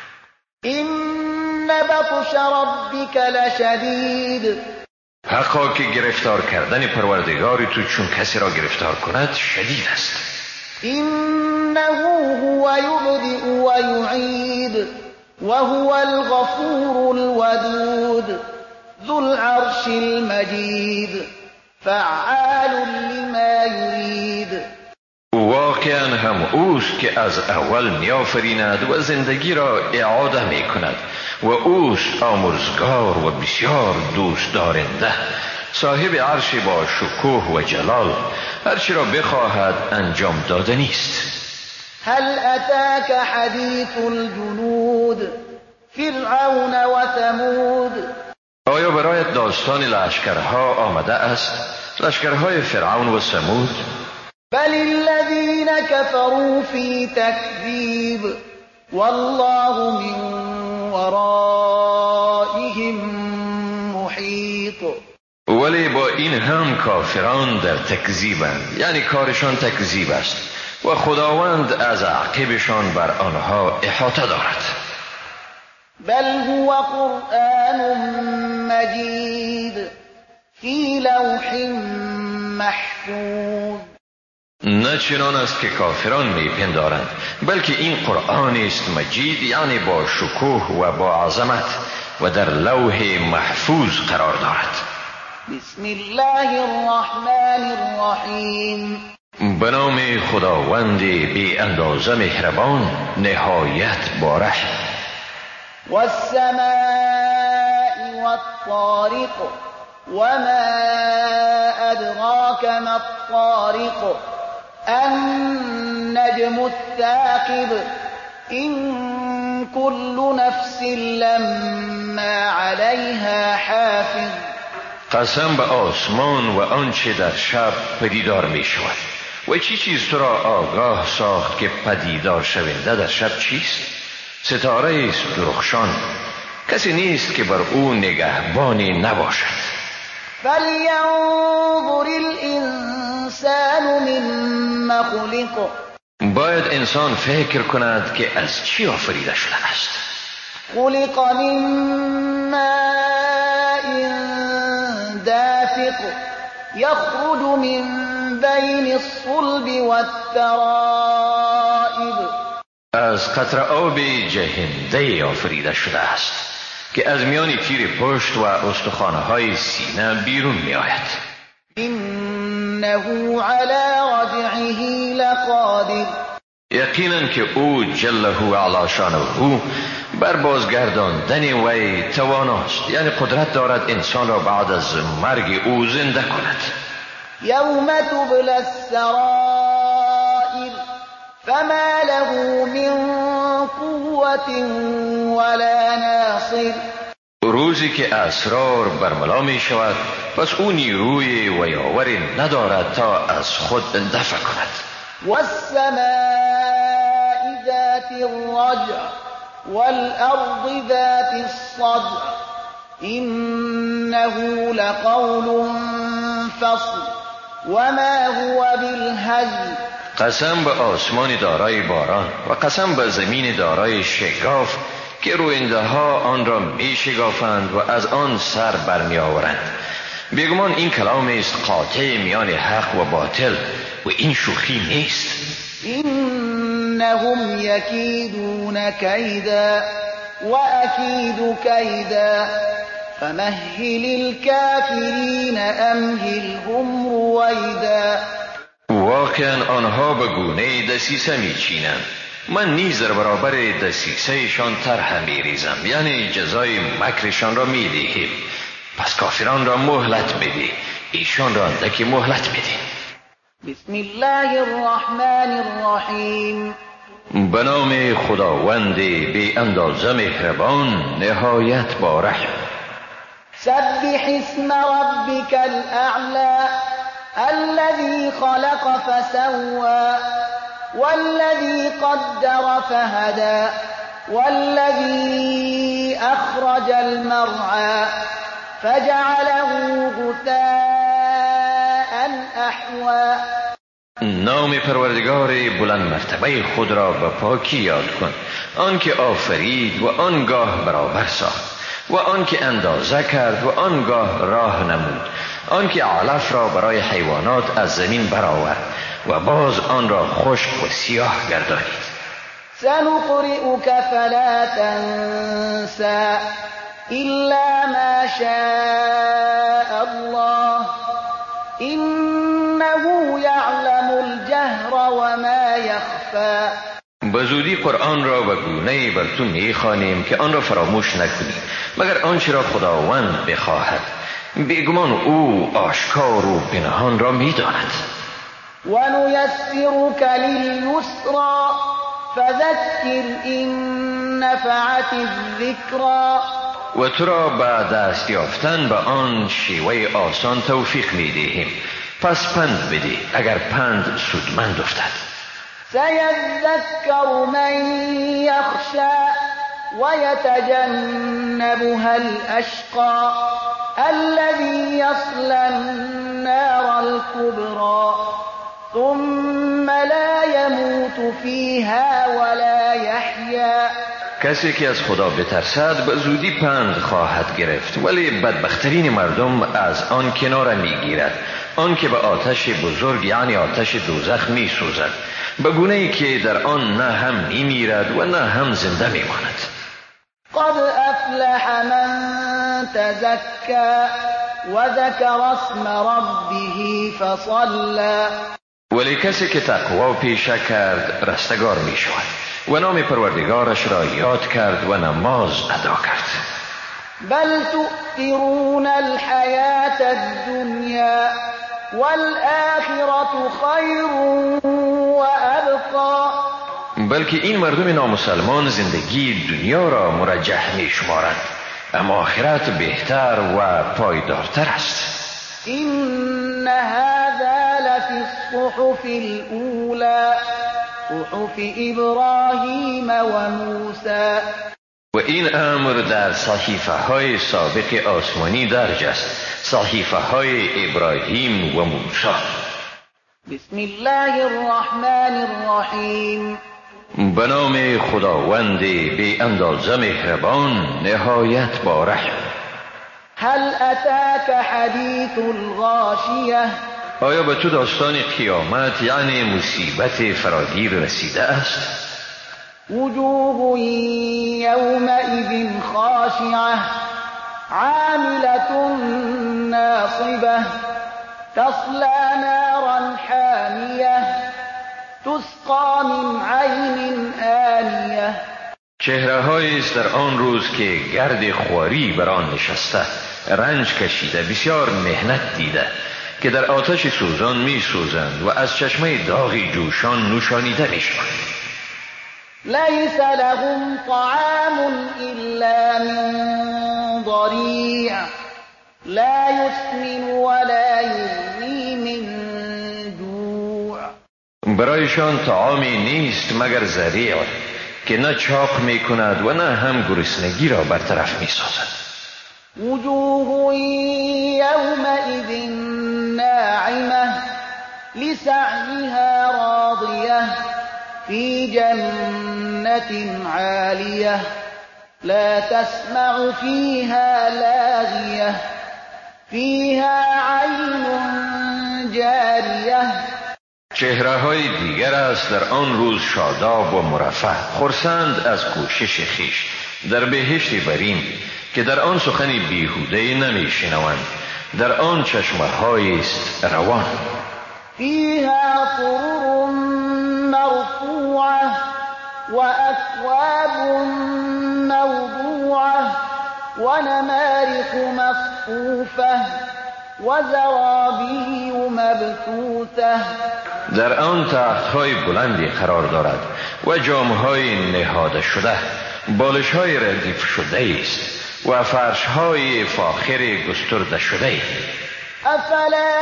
این بطش ربک لشدید. حقا که گرفتار کردن پروردگار تو چون کسی را گرفتار کند شدید است. انه هو یبدئ و یعید وهو الغفور الودود ذو العرش المجید فعال لما یرید. واقعا هم اوست که از اول می‌آفریند و زندگی را اعاده می‌کند و اوست آمرزگار و بسیار دوست دارنده، صاحب عرش با شکوه و جلال، هرچی را بخواهد انجام دادنی است. هل اتاک حدیث الجنود فرعون و ثمود. آیا برایت داستان لشکرها آمده است، لشکرهای فرعون و ثمود؟ بل الذين كفروا في تكذيب والله من ورائهم محيط. ولی با این هم کافران در تکذیبند، یعنی کارشان تکذیب است و خداوند از عقبشان بر آنها احاطه دارد. بل هو قرآن مجید فی لوح محفوظ. نه چنان است که کافران میپندارند، بلکه این قرآن است مجید، یعنی با شکوه و با عظمت و در لوح محفوظ قرار دارد. بسم الله الرحمن الرحیم. به نام خداوند بی اندازه مهربان نهایت بارحم. والسماء والطارق وما أدراك ما الطارق النجم الثاقب إن كل نفس لما عليها حافظ. قسم به آسمان و آنچه در شب پدیدار می شود و چی چیز تو را آگاه ساخت که پدیدار شونده در شب چیست؟ ستاره است درخشان، کسی نیست که بر او نگهبانی نباشد. فَلْيَنظُرِ الْإِنسَانُ مِمَّ خُلِقَ. باید انسان فکر کند که از چی آفریده شده است. خُلِقَ مِن مَّاءٍ دَافِقٍ يَخْرُجُ مِن بَيْنِ الصُّلْبِ وَالتَّرَائِبِ. از قطره آب جهنده آفریده شده است که از میان تیر پشت و استخوان‌های سینه بیرون می آید. إِنَّهُ عَلَى رَجْعِهِ لَقَادِرٌ. یقینا که او جله علی شانه بر بازگرداندن وی تواناست، یعنی قدرت دارد انسان را بعد از مرگ او زنده کند. یوم تبلی السرائر فما له من قوة ولا ناصر. روزی که اسرار برملا می شود، پس او نیروی و یاوری ندارد تا از خود دفع کند. والسماء ذات الرجع والأرض ذات الصدع إنه لقول فصل وما هو بالهزل. قسم به آسمان دارای باران و قسم به زمین دارای شگاف که روینده ها آن را می شگافند و از آن سر برمی آورند. بیگمان این کلام است قاطع میان حق و باطل و این شوخی نیست. إنهم يكيدون كيدا وأكيد كيدا فمهل الكافرين أمهلهم رويدا. واقعا آنها به گونه دسیسه می چینند، من نیز در برابر دسیسه شان طرح می ریزم، یعنی جزای مکرشان را می دهیم. پس کافران را مهلت میدی، ایشان را اندکی مهلت میدی. بسم الله الرحمن الرحیم. به نام خداوند بی اندازه مهربان نهایت با رحم. سبح اسم ربک الاعلی الذي خلق فسوى والذي قدر فهدى والذي أخرج المرعى فجعله غثاء أحوى. نام پروردگار بلند مرتبه خود را به پاکی یاد کن، آن که آفرید و آنگاه برابر ساخت و آن که اندازه کرد و آنگاه راه نمود، آن که علف را برای حیوانات از زمین برآورد و باز آن را خشک و سیاه گردانید. سنقرئك فلا تنسى إلا ما شاء الله إنه يعلم الجهر وما يخفى. به زودی قرآن را به گونه‌ای بر تو می‌خوانیم که آن را فراموش نکنی مگر آنچه را خداوند بخواهد. بیگمان او آشکار و پنهان را می‌داند. ونيسرك لليسرى فذكر إن نفعت الذكرى. و تو را به دست یافتن به آن شیوه آسان توفیق می‌دهیم، پس پند بدی اگر پند سودمند افتد. سيذكر من يخشى ويتجنبها الأشقى الذي يصلى النار الكبرى ثم لا يموت فيها ولا يحيا. کسی که از خدا بترسد به زودی پند خواهد گرفت، ولی بدبخترین مردم از آن کنار میگیرد، آن که به آتش بزرگ یعنی آتش دوزخ می سوزد، به گونه‌ای که در آن نه هم می میرد و نه هم زنده می ماند. قد افلح من تزكى وذكر اسم ربه فصلى. ولی کسی که تقوا پیشه کرد رستگار می شود و نام پروردگارش را یاد کرد و نماز ادا کرد. بل تؤثرون الحياة الدنيا والآخرة خير وأبقى. بلکه این مردم نامسلمان زندگی دنیا را مرجح می شمارند، اما آخرت بهتر و پایدارتر است. این هذا في الصحف الأولى صحف إبراهیم و موسی. و این امر در صحیفه های سابق آسمانی درج است، صحیفه های ابراهیم و موسی. بسم الله الرحمن الرحیم. به نام خداوند بی اندازه مهربان نهایت با رحم. هل اتاک حدیث الغاشیه. آیا به تو داستان قیامت یعنی مصیبت فراگیر رسیده است؟ وجوه یومئذ خاشعه عاملة ناصبه تصلى نارا حامیه تسقى من عین آنیه. چهره‌هایی است در آن روز که گرد خواری بر آن نشسته، رنج کشیده، بسیار مهنت دیده، که در آتش سوزان می سوزند و از چشمه داغی جوشان نوشانیده می شوند. لیس لهم طعام الا من ضریع لا یسمن ولا یغنی من جوع. برایشان طعامی نیست مگر ذریع که نه چاق می کند و نه هم گرسنگی را برطرف می سازد. وجوه یومئذ ناعمه لسعیها راضیه فی جنت عالیه لا تسمع فیها لاغیه فیها عین جاریه. چهره‌های دیگر است در آن روز شاداب و مرفه، خرسند از کوشش خیش در بهشت برین که در آن سخن بیهوده نمی شنوند، در آن چشمه‌هایی است روان. فیها سرر مرفوعه و اکواب موضوعه و نمارق مصفوفه و زرابی مبثوثه. در آن تخت‌های بلندی قرار دارد و جام‌های نهاده شده، بالش‌های ردیف شده است و فرش‌های فاخر گسترده شده. افلا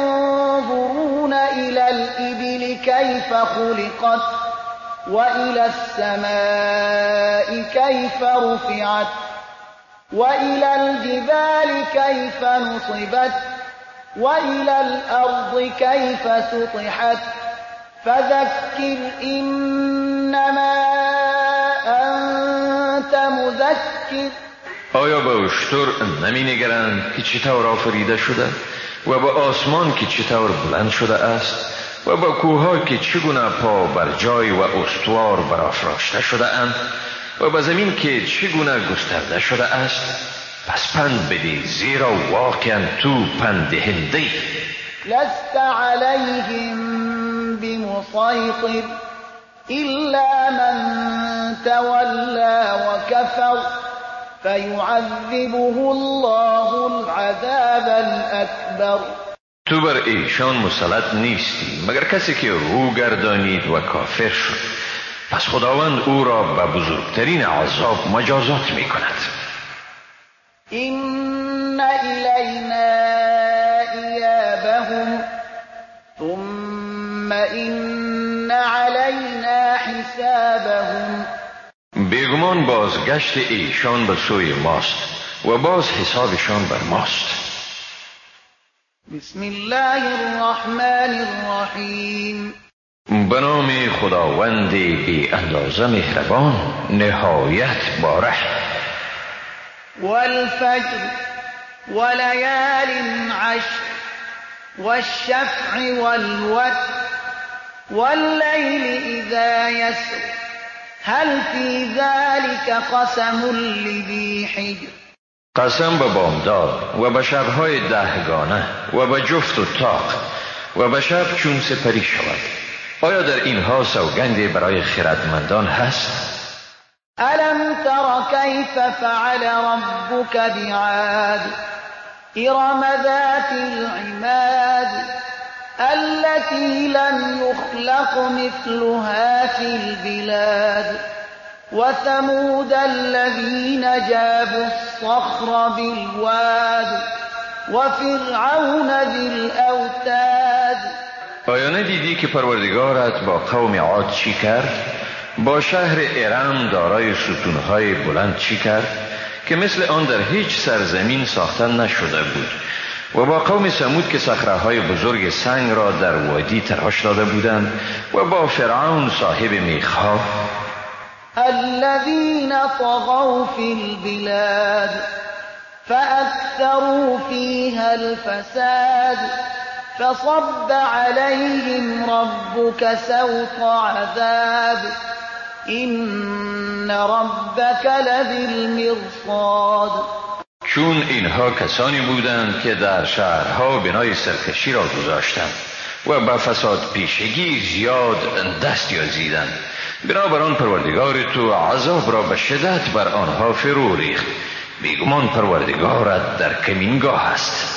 ينظرون الى الابل كيف خلقت والى السماء كيف رفعت والى الجبال كيف نصبت والى الارض كيف سطحت فذكر انما انت مذكر. آیا به اشتر نمی نگرند که چطور آفریده شده و به آسمان که چطور بلند شده است و به کوه‌ها که چگونه پا بر جای و استوار برافراشته شده اند و به زمین که چگونه گسترده شده است؟ پس پند بده، زیرا واقعا تو پند دهنده. لست علیهم بمسیطر الا من تولی و کفر فیعذبه الله العذاب الاکبر. تو بر ایشان مسلط نیستی مگر کسی که رو گردانید و کافر شد، پس خداوند او را به بزرگترین عذاب مجازات می کند. این الینا ایابهم ثم این علینا حسابهم. بیگمان بازگشت ایشان به سوی ماست و باز حسابشان بر ماست. بسم الله الرحمن الرحیم. به نام خداوند بی اندازه مهربان نهایت با رحم. والفجر وليال عشر والشفع والوتر والليل اذا يسر هل في ذلك قسم لذي حجر. قسم به بامداد و به شبهای 10گانه و به جفت و طاق و به شب چون سپری شود. آیا در اینها سوگندی برای خردمندان هست؟ الم تر کیف فعل ربک بعاد ارم ذات العماد التي لم يخلق مثلها في البلاد وثمود الذين جابوا الصخر بالواد وفرعون ذي الأوتاد. آیا ندیدی که پروردگارت با قوم عاد چی کرد؟ با شهر ارم دارای ستونهای بلند چی کرد؟ که مثل آن در هیچ سرزمین ساختن نشده بود. و با قوم ثمود که صخره‌های بزرگ سنگ را در وادی تراش داده بودند. و با فرعون صاحب میخها الذين طغوا في البلاد فأكثروا فيها الفساد فصب عليهم ربك سوط عذاب إن ربك لبالمرصاد. چون اینها کسانی بودند که در شهرها بنای سرکشی را گذاشتند و به فساد پیشگی زیاد دست یازیدند، بنابراین پروردگار تو عذاب را به شدت بر آنها فرو ریخت. بیگمان پروردگارت در کمینگاه است.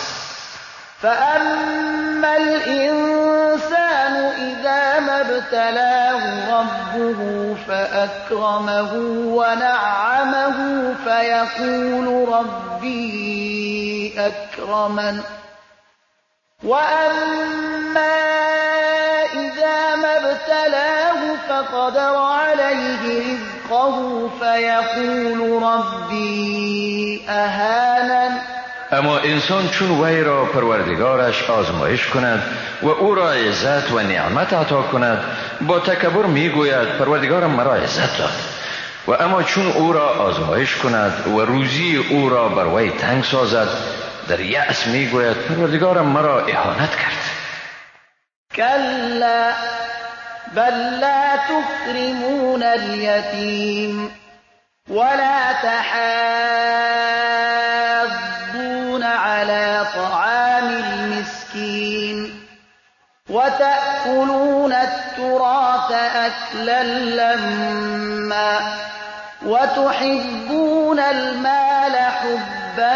فأما الإنسان إذا ما ابتلاه ربه فأكرمه ونعمه فيقول ربي أكرمن وأما إذا ما ابتلاه فقدر عليه رزقه فيقول ربي أهانن. اما انسان چون وی را پروردگارش آزمایش کند و او را عزت و نعمت عطا کند، با تکبر میگوید پروردگارم مرا عزت داد. و اما چون او را آزمایش کند و روزی او را بر وی تنگ سازد، در یأس میگوید پروردگارم مرا اهانت کرد. کلا بل لا تکرمون الیتیم ولا تحاضون على طعام المسكين وتأكلون التراث أكلا لما وتحبون المال حبا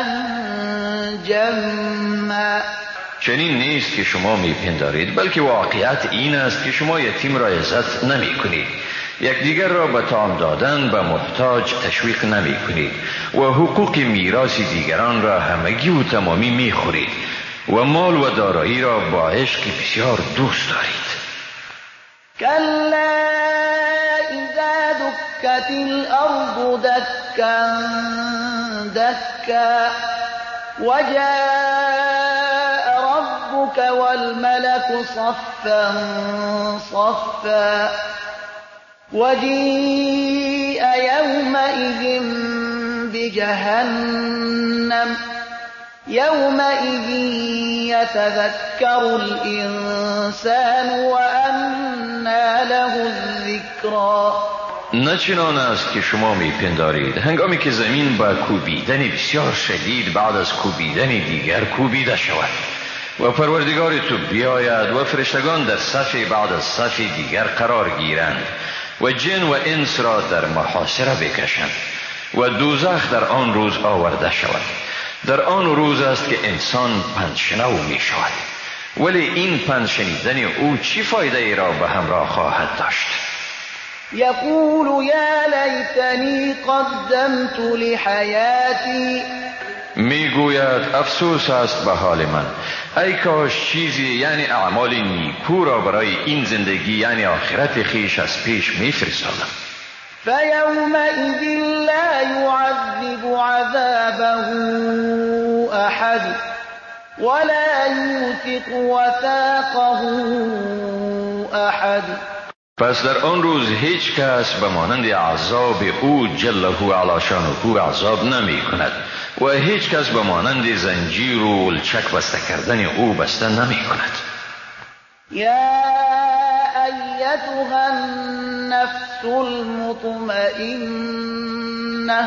جما. چنین نیست که شما میپندارید، بلکه واقعیت این است که شما یتیم را عزت نمی کنید، یکدیگر را به طعام دادن به محتاج تشویق نمی کنید و حقوق میراث دیگران را همگی و تمامی می خورید و مال و دارایی را با عشق بسیار دوست دارید. کلا اذا دکت الارض دکا دکا وجاء ربك والملك صفا صفا وجيء يومئذ بجهنم يومئذ يتذكر الإنسان وأنى له الذكرى. نه چنان است که شما میپندارید. هنگامی که زمین با کوبیدن بسیار شدید بعد از کوبیدن دیگر کوبیده شود و پروردگار تو بیاید و فرشتگان در صف بعد از صف دیگر قرار گیرند و جن و انس را در محاصره بکشند و دوزخ در آن روز آورده شود. در آن روز است که انسان پندشنو می شود، ولی این پند شنیدن او چی فایده ای را به همراه خواهد داشت؟ یقول یا لیتنی قدمت لحیاتی، میگوید افسوس است به حال من، ای کاش چیزی یعنی اعمال نیکو را برای این زندگی یعنی آخرت خیش از پیش میفرستادم. فیومئذ لا یعذب عذابه احد ولا یوثق وثاقه احد. پس در آن روز هیچ کس به مانند عذاب او جله علی شانه عذاب نمی کند و هیچ کس به مانند زنجیر و الچک بسته کردن او بسته نمی کند. یا ایتها النفس المطمئنه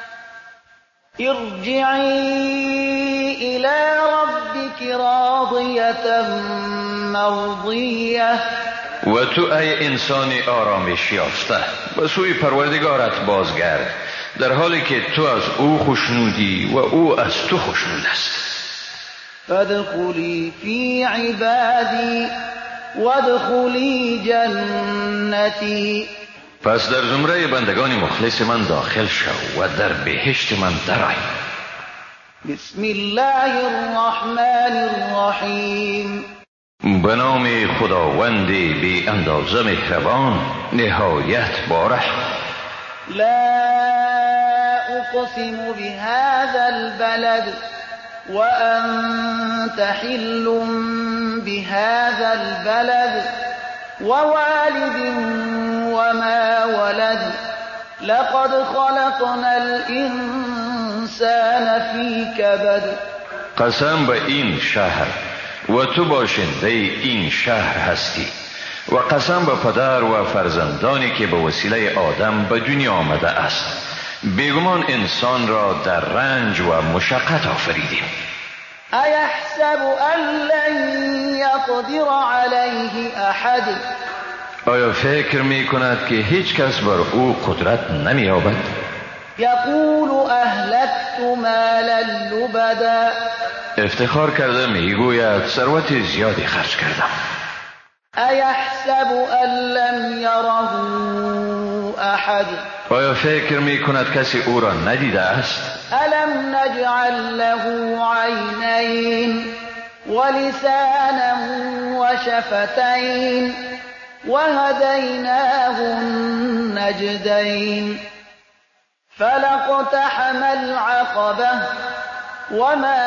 ارجعی الى ربك راضیة مرضیه. و تو ای انسان آرامش یافته به سوی پروردگارت بازگرد، در حالی که تو از او خوشنودی و او از تو خوشنود است. فادخلی فی عبادی وادخلی جنتی. پس در زمره بندگان مخلص من داخل شو و در بهشت من درآی. بسم الله الرحمن الرحیم. به نام خداوند بی اندازه مهربان نهایت باره. لا اقسم بهذا البلد وأنت حل بهذا البلد ووالد وما ولد لقد خلقنا الإنسان في كبد. قسم به این شهر و تو باشنده این شهر هستی و قسم به پدر و فرزندانی که به وسیله آدم به دنیا آمده است. بیگمان انسان را در رنج و مشقت آفریدیم. ایحسب ان لن یقدر علیه احد. آیا فکر می کند که هیچ کس بر او قدرت نمی یابد؟ یقول اهلکت مالا لبدا. افتخار کرده می گوید ثروت زیادی خرج کردم. ایحسب ان لم یره احد. آیا فکر می کند کسی او را ندیده است؟ الم نجعل له عینین ولسانا وشفتین وهدیناه النجدین فلاقتحم العقبة وما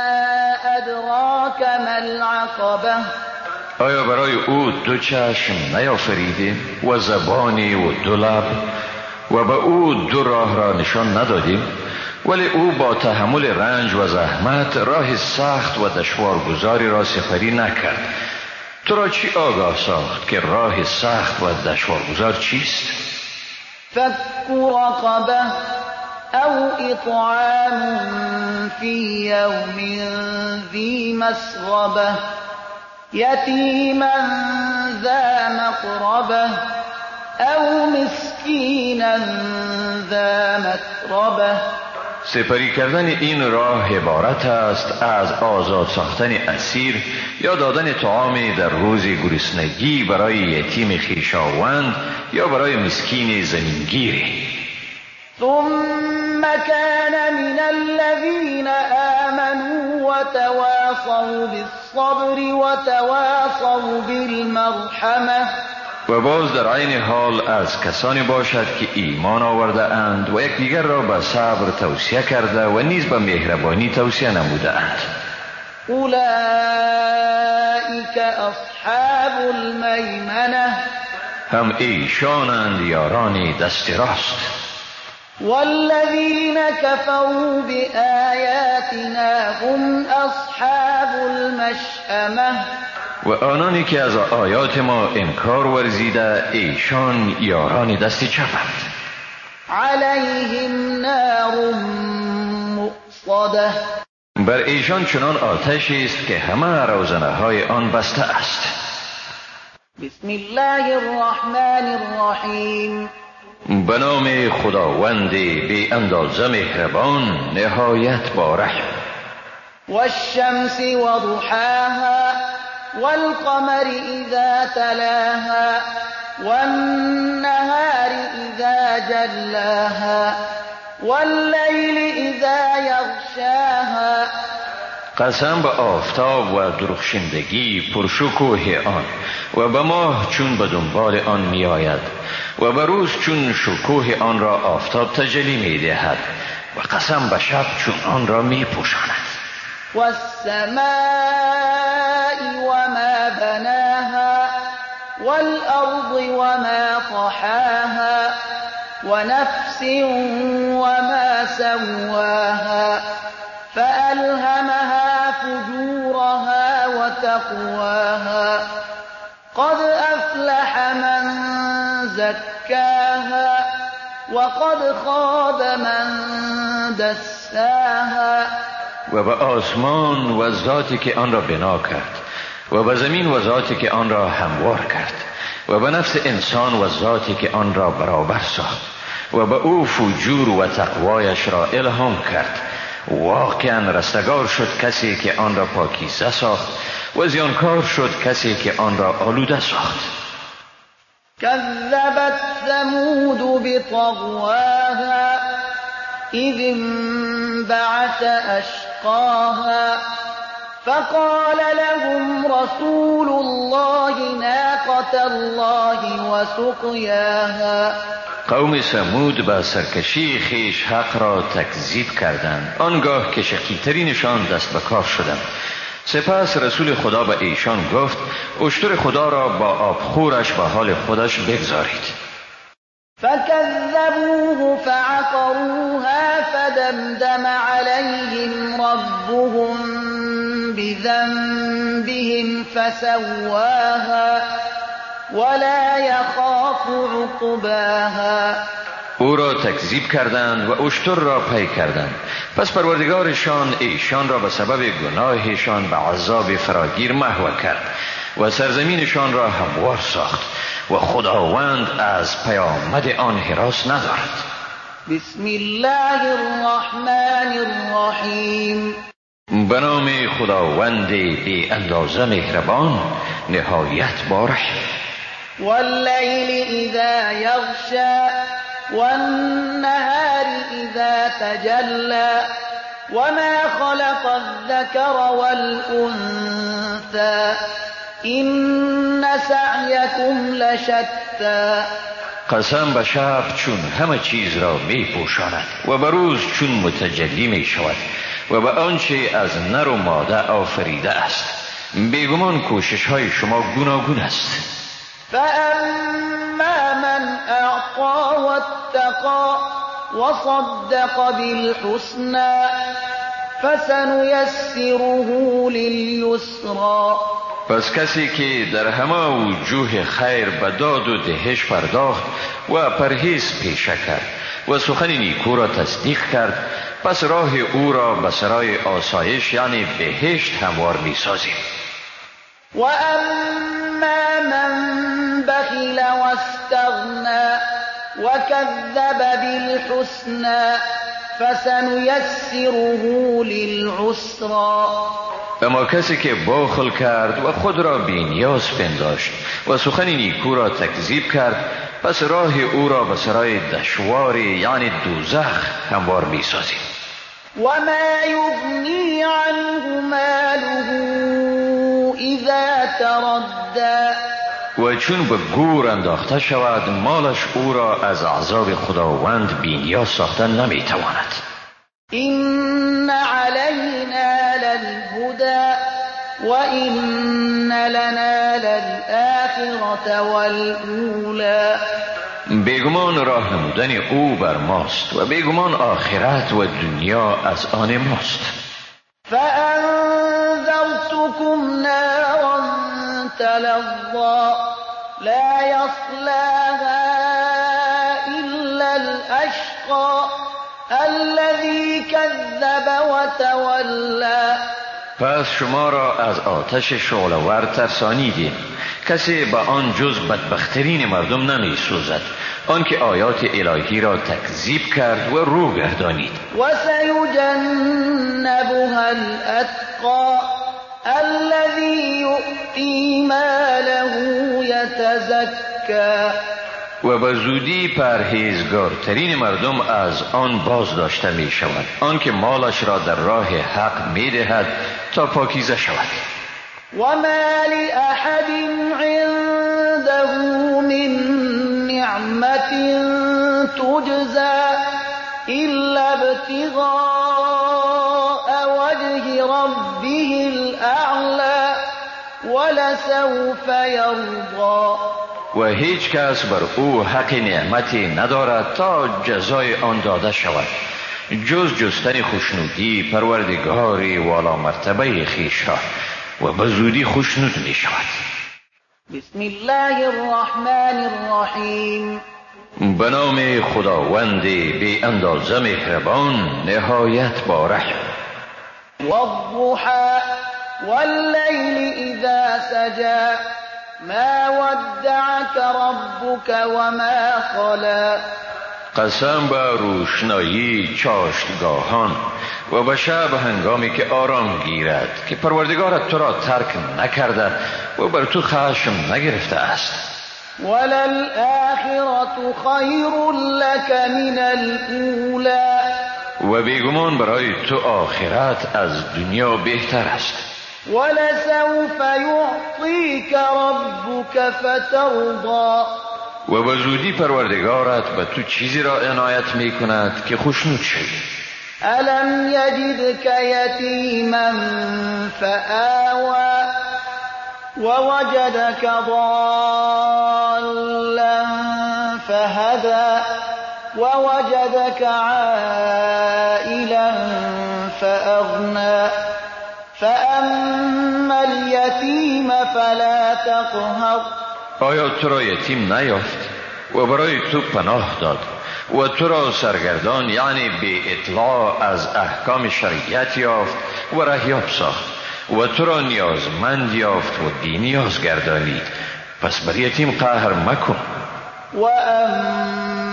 ادراک ما العقبة. آیا برای او دو چشم نیافریدیم و زبانی و دو لب و به او دو راه را نشان ندادیم؟ ولی او با تحمل رنج و زحمت راه سخت و دشوارگذاری را سپری نکرد. تو را چی آگاه ساخت که راه سخت و دشوارگذار چیست؟ فک رقبه او اطعام فی یوم ذی مسغبه یتیما ذا مقربه او مسکینا ذا متربه. سپری کردن این راه عبارت است از آزاد ساختن اسیر یا دادن طعامی در روز گرسنگی برای یتیم خویشاوند یا برای مسکین زمینگیری. ثم كان من الذين آمنوا وتواصوا بالصبر وتواصوا بالمرحمة. و باز در عین حال از کسانی باشد که ایمان آورده اند و یکدیگر را به صبر توصیه کرده و نیز به مهربانی توصیه نموده اند. اولئک اصحاب المیمنه. هم ایشانند یاران دست راست. والذین کفروا بآیاتنا هم اصحاب المشأمه. و آنانی که از آیات ما انکار ورزیده ایشان یاران دست چپند. علیهم نار مؤصده. بر ایشان چنان آتشی است که همه روزنه های آن بسته است. بسم الله الرحمن الرحیم. به نام خداوند بی اندازه مهربان نهایت باره. والشمس وضحاها والقمر اذا تلاها والنهار اذا جلاها واللیل اذا یغشاها. قسم به آفتاب و درخشندگی پرشکوه آن و به ماه چون به دنبال آن می آید و به روز چون شکوه آن را آفتاب تجلی می دهد و قسم به شب چون آن را می پوشاند. والسماء وما بناها والأرض وما طحاها ونفس وما سواها فألهمها فجورها وتقواها قد أفلح من زكاها وقد خاب من دساها. و به آسمان و ذاتی که آن را بنا کرد و به زمین و ذاتی که آن را هموار کرد و به نفس انسان و ذاتی که آن را برابر ساخت و به او فجور و تقوایش را الهام کرد. واقعا رستگار شد کسی که آن را پاکیزه ساخت و زیانکار شد کسی که آن را آلوده ساخت. كذبت ثمود بطغواها إذ انبعث أشقاها فقال لهم رسول الله ناقة الله وسقياها. قوم ثمود با سرکشی خیش حق را تکذیب کردند. آنگاه که شقی‌ترینشان دست به کار شدند. سپس رسول خدا به ایشان گفت اشتر خدا را با آبخورش به حال خودش بگذارید. فكذبوه فعقروها فدمدم عليهم ربهم بذنبهم فسواها ولا يخاف عقباها. او را تکذیب کردند و اشتر را پی کردند. پس پروردگارشان ایشان را به سبب گناهشان به عذاب فراگیر محو کرد و سرزمینشان را هموار ساخت و خداوند از پیامد آن هراس ندارد. بسم الله الرحمن الرحیم. به نام خداوند بی اندازه مهربان نهایت بارح. واللیل اذا یغشی والنهار اذا تجلی وما خلق الذكر والأنثى إن سعيكم لشتى. قسم به شب چون همه چیز را می پوشاند و به روز چون متجلی می شود و به آنچه از نر و ماده آفریده است. بیگمان کوشش های شما گوناگون است. فأما من أعطى واتقى وصدق بالحسنى فسنيسره لليسرى. پس کسی که در همه وجوه خیر به داد و دهش پرداخت و پرهیز پیشه کرد و سخن نیکو را تصدیق کرد، پس راه او را به سرای آسایش یعنی بهشت هموار می سازیم. و اما من بخل واستغنى وكذب بالحسنى فسنيسره للعسرى. اما کسی که بخل کرد و خود را بی‌نیاز پنداشت و سخن نیکو را تکذیب کرد، پس راه او را به سرای دشواری یعنی دوزخ هموار می سازیم. و ما یغنی عنه ماله اذا تردى. و چون به گور انداخته شود مالش او را از عذاب خداوند بی‌نیاز ساختن نمی تواند. این علینا للهدى و این لنا للآخرة والأولى. بیگمان راه نمودن او بر ماست و بیگمان آخرت و دنیا از آن ماست. فأنذرتكم نارا تلظى لا يصلاها إلا الأشقى الذي كذب وتولى. پس شما را از آتش شعله‌ور ترسانیدیم. کسی به آن جز بدبخترین مردم نمی سوزد، آنکه آیات الهی را تکذیب کرد و رو گردانید. و سیجنبها الاتقى الذي یؤتی ماله یتزکی. و به زودی پرهیزگارترین مردم از آن باز داشته می شود، آنکه مالش را در راه حق می دهد تا پاکیزه شود. و ما لأحد عنده من نعمت تجزى الا ابتغاء وجه ربه الاعلى ولسوف یرضى. و هیچ کس بر او حق نعمتی ندارد تا جزای آن داده شود جز جستن خوشنودی پروردگاری والا مرتبه خویش را، و به زودی خوشنود می شود. بسم الله الرحمن الرحیم. به نام خداوند بی اندازه مهربان نهایت بارح. والضحى واللیل اذا سجى ما ودعك ربك وما خلا. قسم به روشنایی چاشتگاهان و به شب هنگامی که آرام گیرد که پروردگارت تو را ترک نکرده و بر تو خشم نگرفته است. وللآخرة خیر لك من الاولی. و بیگمان برای تو آخرت از دنیا بهتر است. ولسوف يعطيك ربك فترضى و به زودی پروردگارت به تو چیزی را عنایت می کند که خوشنود شوی. ألم يجدك يتيما فآوى ووجدك ضالا فهدى ووجدك عائلا فأغنى فأما اليتيم فلا تقهر. آیا تو را یتیم نیافت و برای تو پناه داد و تو را سرگردان یعنی به اطلاع از احکام شریعت یافت و رهیاب ساخت و تو را نیازمند یافت و بی نیاز گردانید، پس بر یتیم قهر مکن. و اما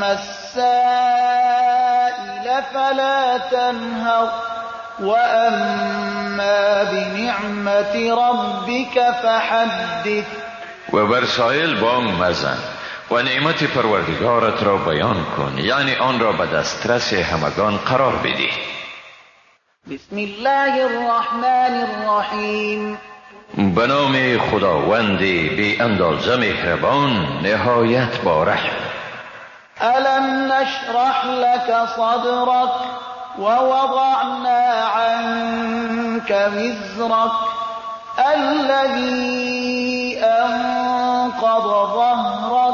السائل فلا تنهر و اما بنعمت ربک فحدث. و بر سائل بانگ مزن و نعمت پروردگارت را بیان کن، یعنی آن را به دسترس همگان قرار بده. بسم الله الرحمن الرحیم. به نام خداوند بی اندازه مهربان نهایت با رحم. الم نشرح لك صدرك ووضعنا عنك وزرك الذي أنقض ظهرك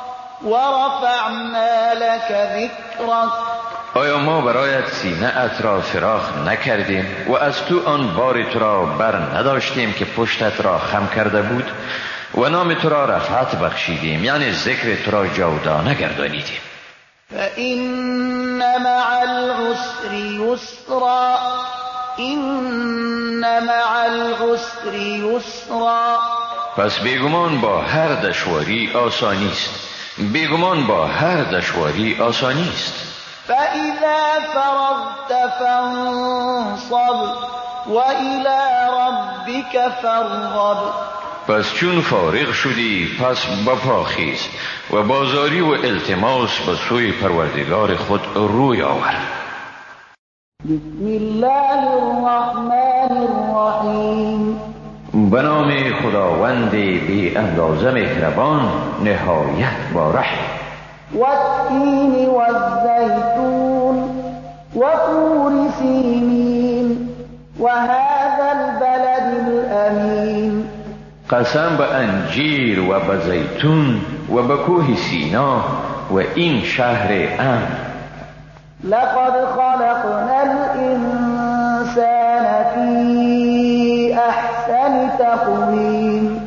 ورفعنا لك ذكرك. آیا ما برایت سینه ات را فراخ نکردیم و از تو آن بار تو را بر نداشتیم که پشتت را خم کرده بود و نام تو را رفعت بخشیدیم، یعنی ذکر تو را جاودانه گردانیدیم. فإن مع العسر یسرا این مع العسر یسرا. پس بیگمان با هر دشواری آسانی است، بیگمان با هر دشواری آسانی است. فإذا فرغت فانصب وإلى ربك فارغب. پس چون فارغ شدی پس بپا خیز و بازاری و التماس به سوی پروردگار خود روی آور. بسم الله الرحمن الرحیم. به نام خداوند بی اندازه مهربان نهایت با رحم. والتین والزیتون وطور سینین وهذا البلد الامین. قسم به انجیر و به زیتون و به کوه سینا و این شهر امن. لقد خلقنا الانسان فی احسن تقویم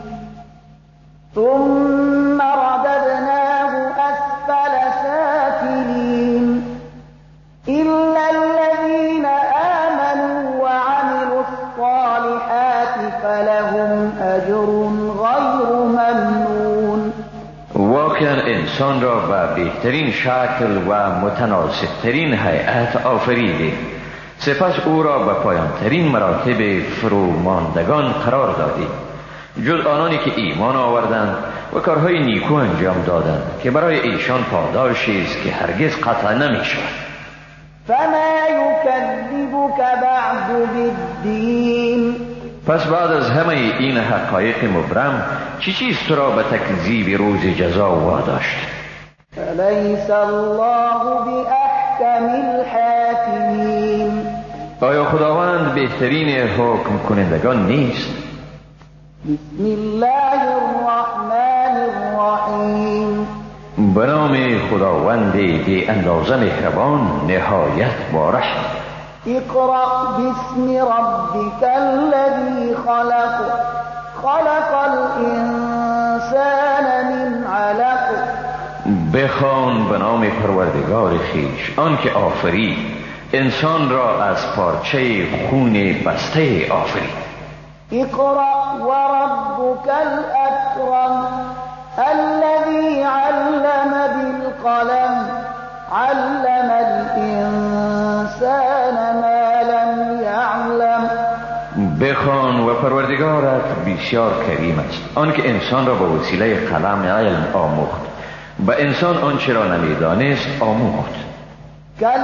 ثم رددناه اسفل سافلین الا الذين آمنوا وعملوا الصالحات فلهم اجر غیر ممنون. واقعا انسان را به بهترین شکل و متناسبترین هیئت آفریدیم، سپس او را به پایانترین مراتب فروماندگان قرار دادیم، جز آنانی که ایمان آوردند و کارهای نیکو انجام دادند که برای ایشان پاداشی است که هرگز قطع نمی شود. فما یکذبک بعد بالدین. پس بعد از همه این حقایق مبرم چیز تو را به تکذیب روز جزا واداشت؟ الیس الله باحکم الحاکمین. آیا خداوند بهترین حکم کنندگان نیست؟ بسم الله الرحمن الرحیم. به نام خداوند بی اندازه مهربان نهایت با رحم. اقرأ باسم ربك الذي خلق خلق الانسان من علق. بخوان به نام پروردگار خویش آن که آفرید انسان را از پارچه خون بسته آفرید. اقرأ وربك الاکرم الذي علم بالقلم علم الانسان ما لم یعلم. بخوان و پروردگارت بسیار کریم است آن که انسان را به وسیله قلم علم آموخت، به انسان آنچه را نمیدانست آموخت.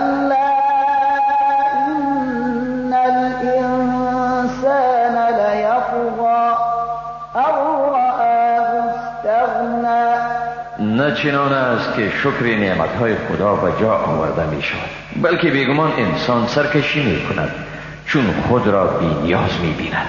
کلا ان الانسان لیظلم نه چنان است که شکر نعمتهای خدا به جا آورده می شود، بلکه بیگمان انسان سرکشی می کند چون خود را بی نیاز می بیند.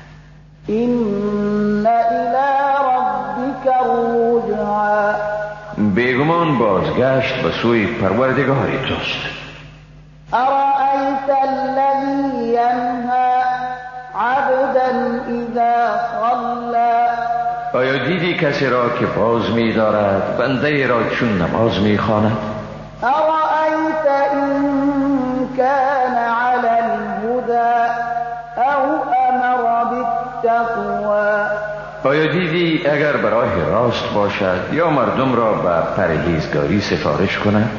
این الی ربک الرجعی، بیگمان بازگشت به سوی پروردگار توست. ارأیت الذی ینهی عبدا اذا صلی، آیا دیدی کسی را که باز می دارد بنده را چون نماز می خواند؟ ارأیت این کان علی الهدی او امر بالتقوی، آیا دیدی اگر به راه راست باشد یا مردم را به پرهیزگاری سفارش کند؟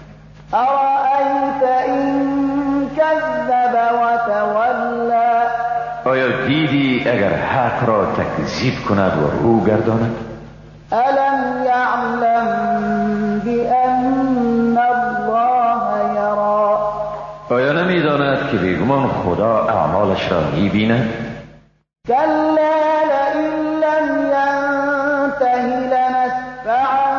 ارأیت این کذب و تولی، آیا دیدی اگر حق را تکذیب کند و رو گرداند؟ الم یعلم بأن الله یری، آیا نمی‌داند که بیگمان خدا اعمالش را می‌بیند؟ کلا لئن لم ینته لنسفعا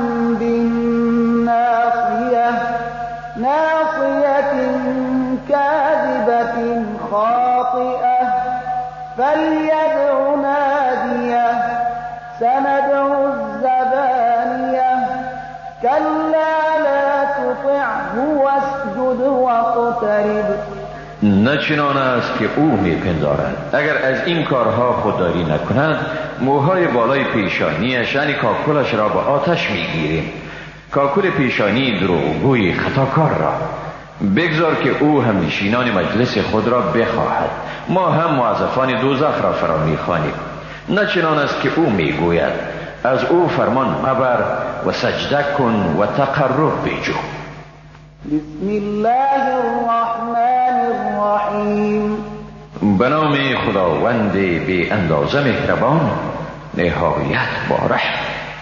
بالناصیة، ناصیة کاذبة خاطئة، فلیدع نادیه سندع الزبانیه، کلا لا تطعه واسجد واقترب. نه چنان است که او میپندارد اگر از این کارها خودداری نکند موهای بالای پیشانیش یعنی کاکلش را به آتش میگیریم، کاکل پیشانی دروغگوی خطاکار را. بگذار که او هم نشینان مجلس خود را بخواهد، ما هم موظفان دوزخ را فرا میخوانیم. نه چنان است که او میگوید از او فرمان مبر و سجده کن و تقرب بجو. بسم الله الرحمن الرحیم، به نام خداوند بی اندازه مهربان نهایت بارحم.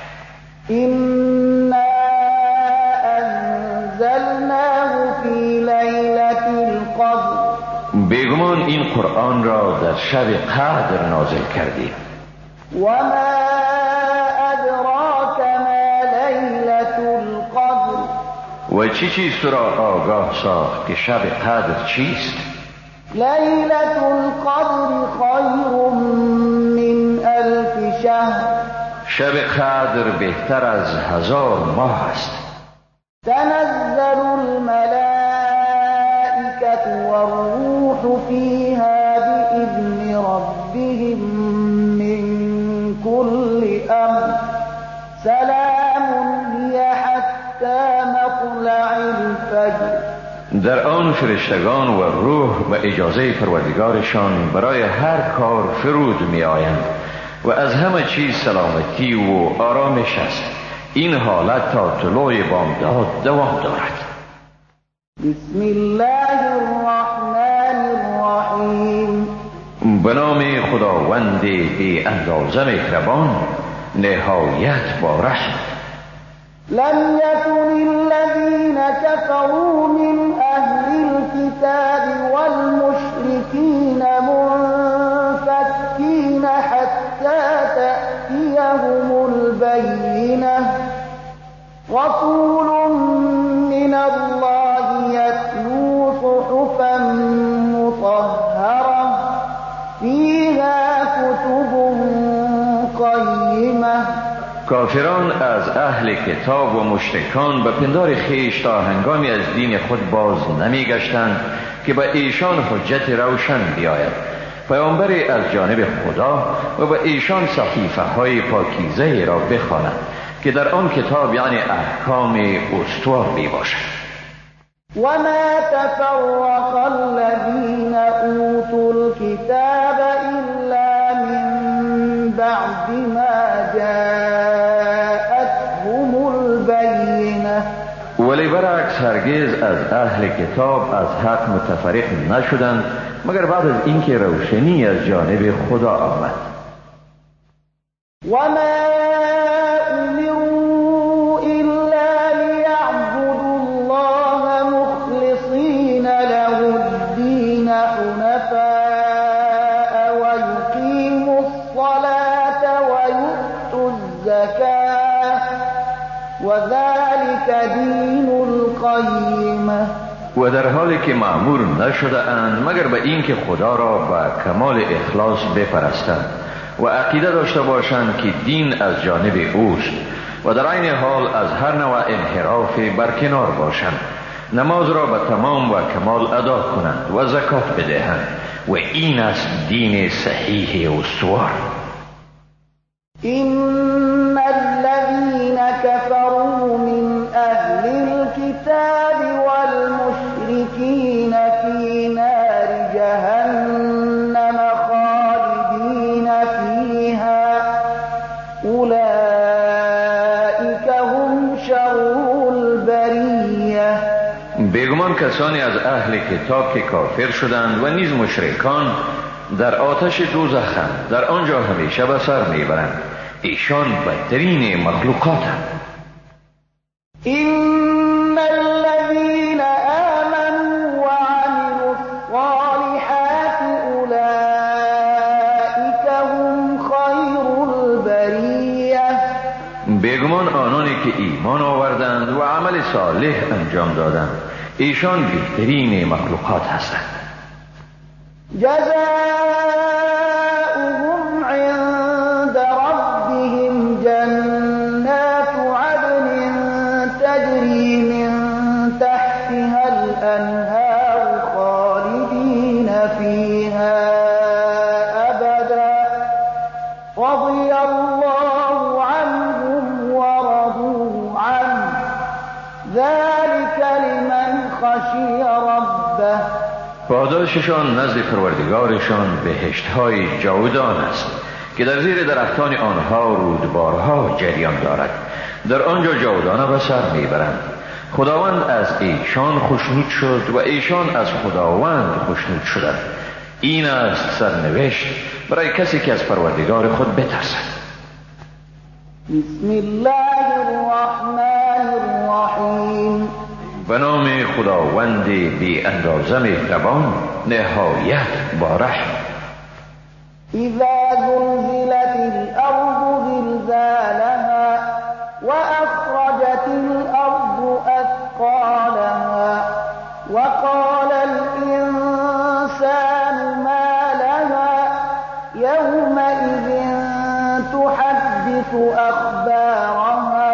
إنا أنزلناه في ليلة القدر، بیگمان این قرآن را در شب قدر نازل کردیم. وما أدراك ما ليلة القدر، و چی چیز تو را آگاه ساخت که شب قدر چیست؟ ليلة القدر خير من 1000 شهر، شب قدر بهتر از 1000 ماه است. تنزل الملائكة والروح فيها بإذن ربهم من كل أمر، سلام هي حتى مطلع الفجر. در آن فرشتگان و روح و اجازه پروردگارشان برای هر کار فرود می آیند و از همه چیز سلامتی و آرامش است. این حالت تا طلوع بامداد دوام دارد. بسم الله الرحمن الرحیم، به نام خداوند بی اندازه مهربان نهایت بارحم. لم يكن الذين كفروا من أهل الكتاب والمشركين منفكين حتى تأتيهم البينة، رسول من الله يتلو صحفا مطهرة فيها كتب قيمة. کافران از اهل کتاب و مشرکان به پندار خیش تا هنگامی از دین خود باز نمی گشتند که به ایشان حجت روشن بیاید، پیامبری از جانب خدا و به ایشان صحیفه های پاکیزه را بخواند که در آن کتاب یعنی احکام استوار می باشد. وما تفرق الذين أوتوا الكتاب إلا من بعد ما جاءتهم البينة، ولی برعکس هرگز از اهل کتاب از حق متفرق نشدند مگر بعد از اینکه روشنی از جانب خدا آمد. وما أمروا إلا ليعبدوا الله مخلصين له الدين حنفاء ويقيموا الصلاة ويؤتوا الزكاة وذلك دین القیمه. و در حالی که مأمور نشده اند مگر به این که خدا را به کمال اخلاص بپرستند و عقیده داشته باشند که دین از جانب اوست و در عین حال از هر نوع انحراف برکنار باشند، نماز را به تمام و کمال ادا کنند و زکات بدهند و این است دین صحیح استوار. إن الذين كفروا من أهل الكتاب والمشركين في نار جهنم خالدين فيها أولئك هم شر البرية. بیگمان کسانی از اهل کتاب که کافر شدند و نیز مشرکان در آتش دوزخند، در آنجا همیشه به سر میبرند. ایشان بدترین مخلوقاتند. إن الذين آمنوا وعملوا الصالحات أولئك هم خير البرية. بیگمان آنانی که ایمان آوردند و عمل صالح انجام دادند ایشان بهترین مخلوقات هستند. جزاؤهم عند ربهم جنات عدن تجري من تحتها الأنهار خالدين فيها أبدا رضي الله عنهم ورضوا عنه ذلك لمن خشي ربه. پاداششان نزد پروردگارشان بهشت‌های جاودان است که در زیر درختان آنها رودبارها جریان دارد، در آنجا جاودانه به سر میبرند. خداوند از ایشان خوشنود شد و ایشان از خداوند خوشنود شدند. این است سرنوشت برای کسی که از پروردگار خود بترسد. بسم الله الرحمن الرحیم. به نام خداوند بی اندازه مهربان نهایت با رحم. اذا زلزلت الارض زلزالها واخرجت الارض اثقالها وقال الانسان ما لها يومئذ تحدث اخبارها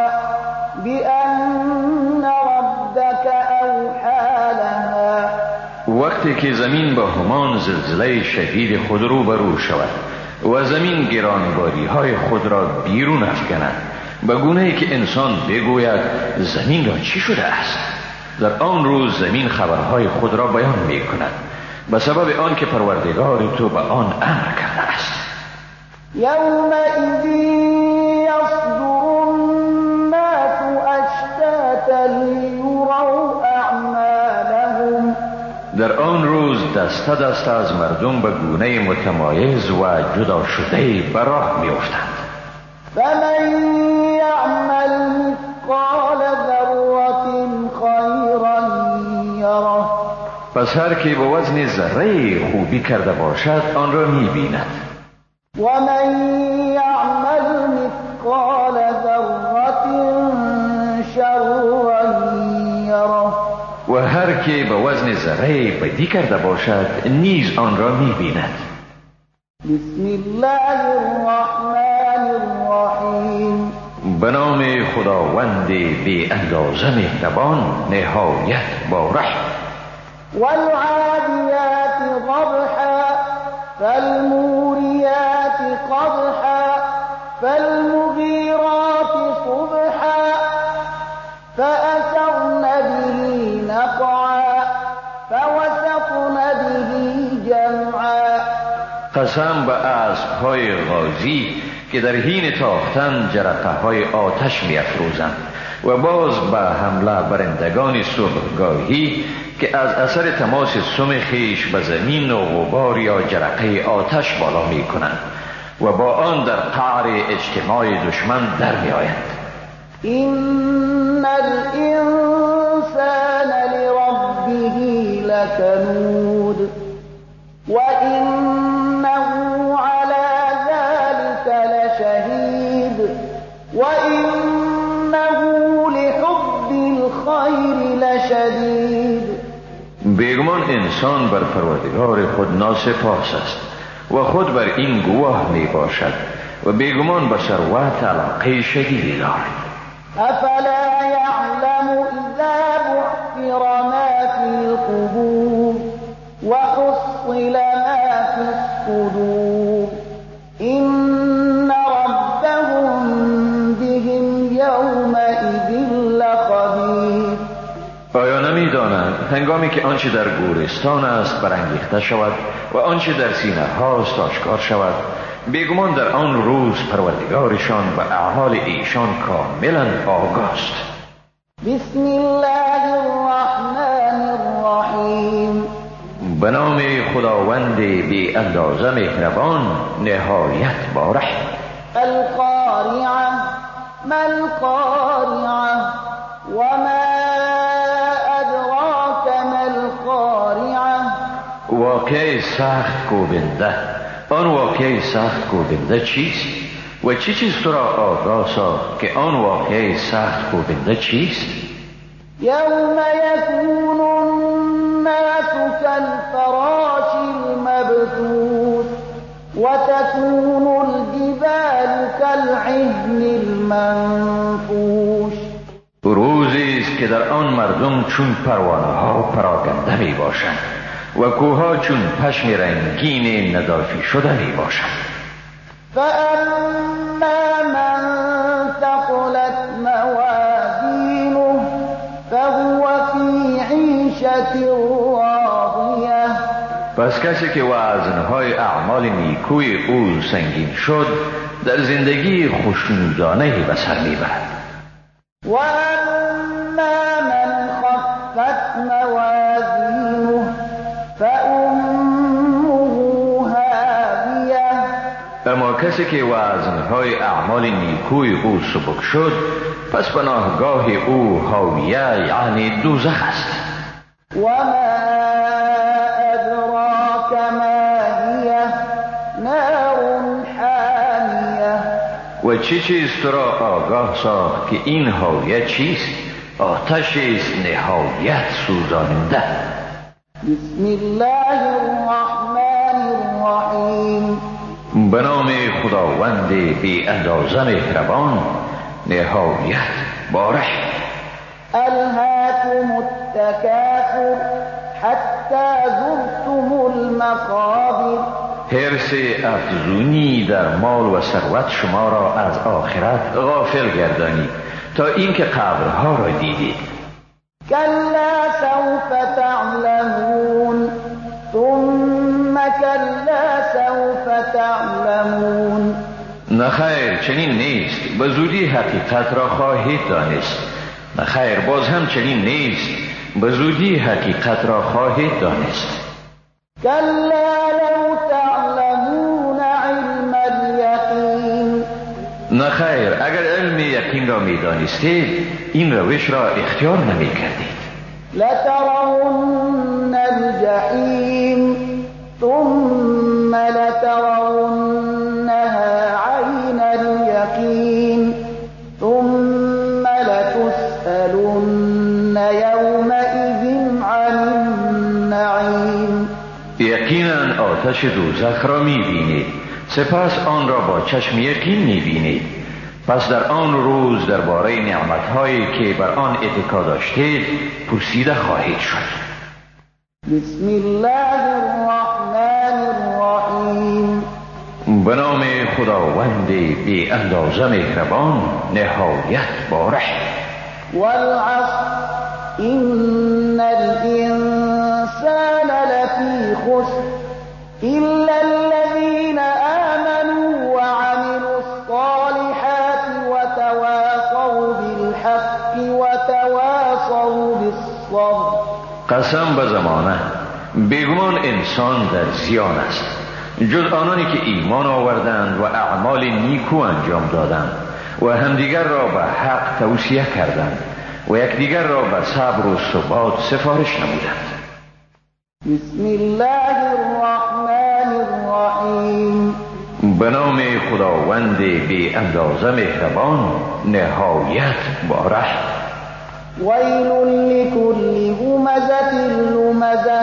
بأن ربك اوحى لها. وقتی که زمین با همان زلزله شدید خود رو برو شود و زمین گرانباری های خود را بیرون افکند به گونه‌ای که انسان بگوید زمین را چی شده است، در آن روز زمین خبرهای خود را بیان می کند به سبب آن که پروردگار تو به آن امر کرده است. یومئذ یصدر الناس اشتاتا لیروا اعمالهم. در آن روز دسته دسته از مردم به گونه متمایز و جدا شده به راه می افتند. فمن یعمل مثقال ذرة خیرا یره. پس هر که به وزن ذره خوبی کرده باشد آن را می بیند. ومن یعمل مثقال ذرة شرا یره. و هر که به وزن ذره بدی کرده باشد نیز آن را می بیند. بسم الله الرحمن الرحیم. به نام خداوند بی اندازه مهربان نهایت با رحم. والعادیات ضبحا فالموریات قدحا فالمغیرات صبحا فأثرن به نقعا فوسطن به جمعا. قسم به اسب‌های غازی که در حین تاختن جرقه‌های آتش می‌افروزند و باز به حمله برندگان صبحگاهی که از اثر تماس سم خیش به زمین و غبار یا جرقه آتش بالا می‌کنند و با آن در قعر اجتماع دشمن در می‌آیند. إن الإنسان لربه لكنود وإنه على ذلك لشهيد وإنه بیگمان انسان بر پروردگار خود ناسپاس است و خود بر این گواه می باشد و بیگمان به ثروت علاقه شدیدی دارد. افلا یعلم اذا بعثر ما فی القبور و حصل ما فی الصدور این ربهم بهم یومئذ لخبیر. آیا نمی دانند هنگامی که آنچه در گورستان است برانگیخته شود و آنچه در سینه هاست آشکار شود، بیگمان در آن روز پروردگارشان و اعمال ایشان کاملا آگاه است. بسم الله الرحمن الرحیم. به نام خداوند بی اندازه مهربان نهایت بارح. القارعه ما القارعه وما ادراک ما القارعه. واقعه سخت کوبنده. آن واقعه سخت کوبنده چیست؟ و چه چیز تو را آگاه ساخت که آن واقعه سخت کوبنده چیست؟ یوم یکون الناس کالفراش المبثوث و تکون الجبال کالعهن المنفوش. روزی است که در آن مردم چون پروانه ها پراکنده می باشند و کوها چون پشم رنگین ندافی شده می باشند. فأما من ثقلت موازینه فهو فی عیشة راضیه. پس کسی که وزنهای اعمال نیکوی او سنگین شد در زندگی خوشنودانه به سر می برد. و اما من خفت موازینه فأمه هاویه. اما کسی که وزنهای اعمال نیکوی او سبک شد پس پناهگاه او هاویه یعنی دوزخ است. و ما ادراک ما هی نار حامیه. و چه چیز تو را آگاه ساخت که این هاویه چیست؟ آتش است نهایت سوزاننده. بسم الله الرحمن الرحیم. به نام خداوند بی اندازه مهربان نهایت بارح. الهاکم التکاثر حتی زرتم المقابر. حرص افزونی در مال و ثروت شما را از آخرت غافل گردانید تا اینکه قبرها را دیدید. کلا سوف تعلمون ثم کلا سوف تعلمون. نخیر چنین نیست، به زودی حقیقت را خواهید دانست. نخیر باز هم چنین نیست، به زودی حقیقت را خواهید دانست. کلا لو تعلمون علم الیقین. نخیر اگر علم یقین را می دانستید این روش را اختیار نمی کردید. لترون الجحیم ثم لترونها عین الیقین ثم لتسألن یومئذ عن النعیم. یقینا آتش دوزخ را می بینید، سپس آن را با چشم یقین می بینید. پس در آن روز درباره نعمت‌هایی که بر آن اتکا داشتید پرسیده خواهید شد. بسم الله الرحمن الرحیم. به نام خداوند بی اندازه مهربان نهایت بارح. والعصر ان الانسان لفی خسر الا الذین آمنوا وعملوا الصالحات وتواصوا بالحق وتواصوا بالصبر. قسم به زمانه بیگمان انسان در زیان است جز آنانی که ایمان آوردند و اعمال نیکو انجام دادند و همدیگر را به حق توصیه کردند و یکدیگر را به صبر و ثبات سفارش نمودند. بسم الله الرحمن الرحیم. به نام خداوند بی اندازه مهربان نهایت بارح. ویل لکل همزة لمزة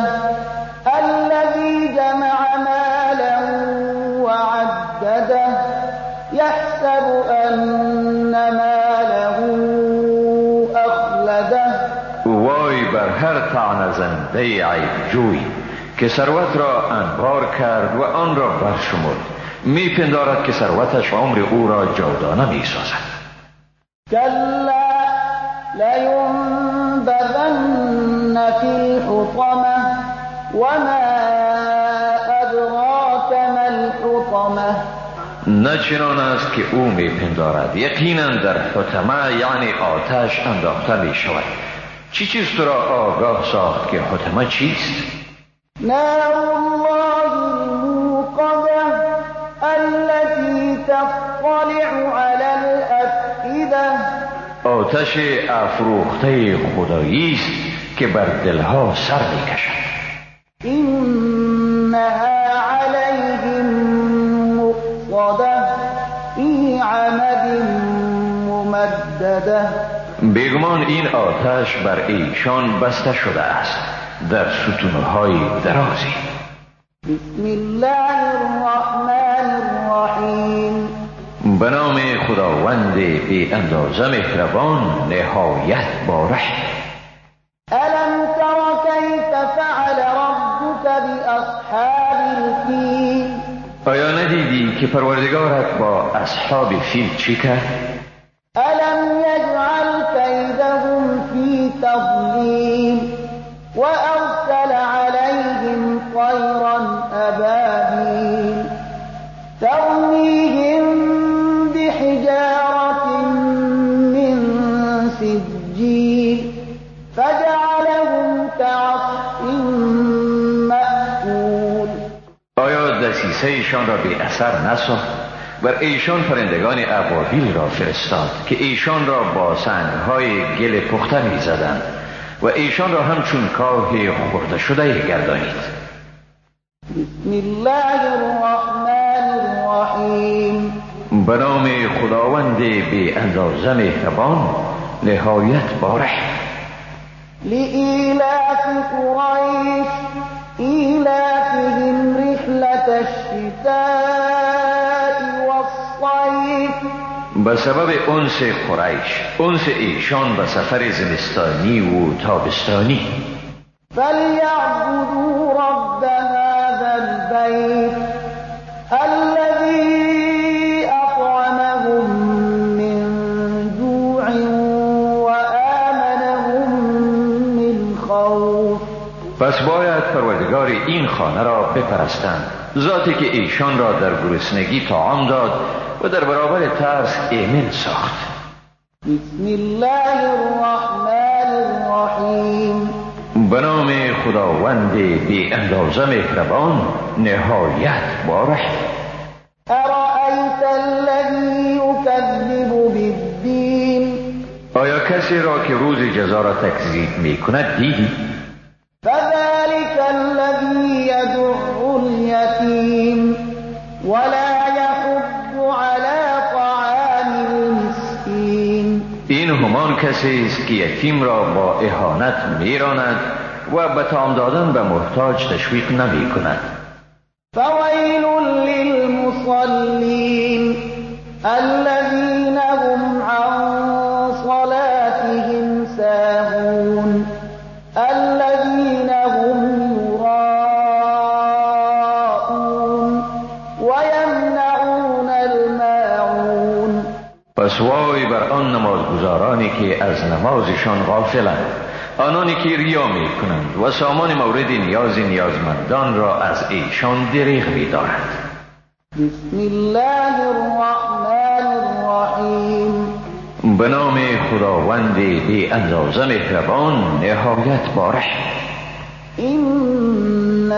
آخر طعنه زنده عیب جوی که ثروت را انبار کرد و آن را برشمرد، میپندارد که ثروتش عمر او را جاودانه میسازد. كلا لينبذن في الحطمة وما أدراك ما الحطمة. نه چنان است که او میپندارد، یقینا در حطمه یعنی آتش انداخته می شود. چی چیز تو را آگاه ساخت که حطمه چیست؟ نار الله الموقدة التي تطلع على الأفئدة. آتش افروخته خدایی است که بر دلها سر میکشد. إنها عليهم مؤصدة في عمد ممدده. بیگمان این آتش بر ایشان بسته شده است در ستونهای درازی. بسم الله الرحمن الرحیم. به نام خداوند بی اندازه مهربان نهایت بارح. الم تر کیف فعل ربک باصحاب الفیل. آیا ندیدی که پروردگارت با اصحاب فیل چی کرد؟ الم یجعل کیدهم فی تضلیل وأرسل عليهم طيرا أبابيل ترميهم بحجارة من سجيل فجعلهم كعصف مأكول. آیا دسیسه ایشان را بی اثر نساخت؟ بر ایشان پرندگان ابابیل را فرستاد که ایشان را با سنگهای گل پخته می زدند و ایشان را همچون کاه خورده شده گردانید. بسم الله الرحمن الرحیم. به نام خداوند بی اندازه مهربان نهایت بارح. لإیلاف قریش ایلافهم رحلة الشتاء والصیف. به سبب انس قریش، انس ایشان به سفر زمستانی و تابستانی. فلیعبدوا رب هذا البیت الذی اطعمهم من جوع وآمنهم من خوف. پس باید پروردگار این خانه را بپرستند، ذاتی که ایشان را در گرسنگی طعام داد و در برابر ترس ایمن ساخت. بسم الله الرحمن الرحیم. به نام خداوند بی اندازه مهربان نهایت بارح. ارأیت الذی یکذب بالدین. آیا کسی را که روز جزا را تکذیب می کند دیدی؟ فذلك الذی یدع الیتیم ولا یحض علی طعام المسکین. این همان کسی است که یتیم را با اهانت میراند و به طعام دادن به محتاج تشویق نمی کند. فویل للمصلین الذین هم عن صلاتهم ساهون الذین هم یراءون ویمنعون الماعون. پس وای بر آن نمازگزارانی که از نمازشان غافلند، آنانی که ریا می کنند و سامان مورد نیازمندان را از ایشان دریغ می دارند. بسم الله الرحمن الرحیم. به نام خداوند بی اندازه مهربان نهایت بارح. إنا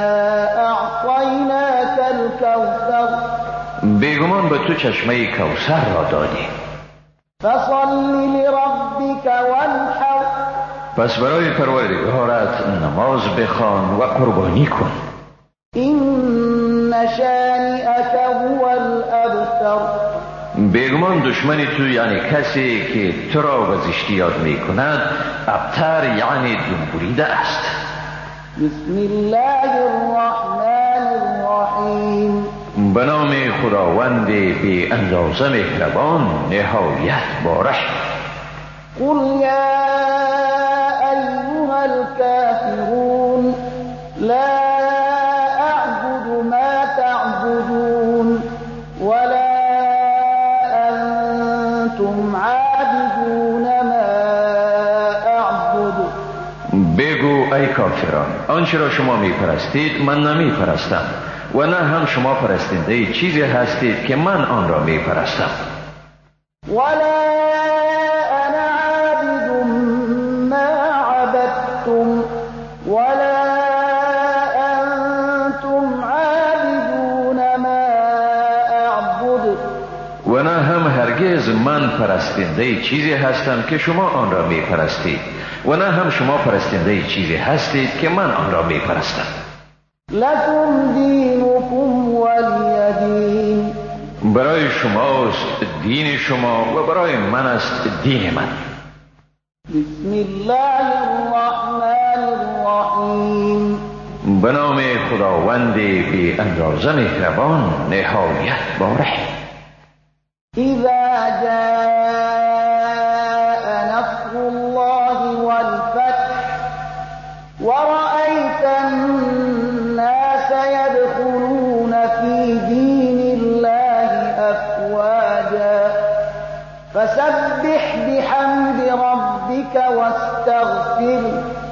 أعطيناك الكوثر. بیگمان به تو چشمه کوثر را دادیم. فصل لربك وانحر. پس برای پروردگارت نماز بخوان و قربانی کن. إن شانئك هو الأبتر. بیگمان دشمنی تو یعنی کسی که تو را به زشتی یاد می کند ابتر یعنی دنبوریده است. بسم الله الرحمن الرحیم. به نام خداوند بی اندازه مهربان نهایت بارح. قل یا ایها بگو ای کافران، آنچه را شما می پرستید من نمی پرستم و نه هم شما پرستنده چیزی هستید که من آن را می پرستم. ولا انا عابد ما عبدتم ولا انتم عابدون ما اعبد. و نه هم هرگز من پرستنده چیزی هستم که شما آن را می پرستید و نه هم شما پرستنده چیزی هستید که من آن را می پرستم. لکم دینکم ولی دین. برای شماست دین شما و برای من است دین من. بسم الله الرحمن الرحیم. به نام خداوند بی اندازه مهربان نهایت باره. اذا جاء نصر الله والفتح ورأيت الناس يدخلون في دين الله أفواجا فسبح بحمد ربك واستغفر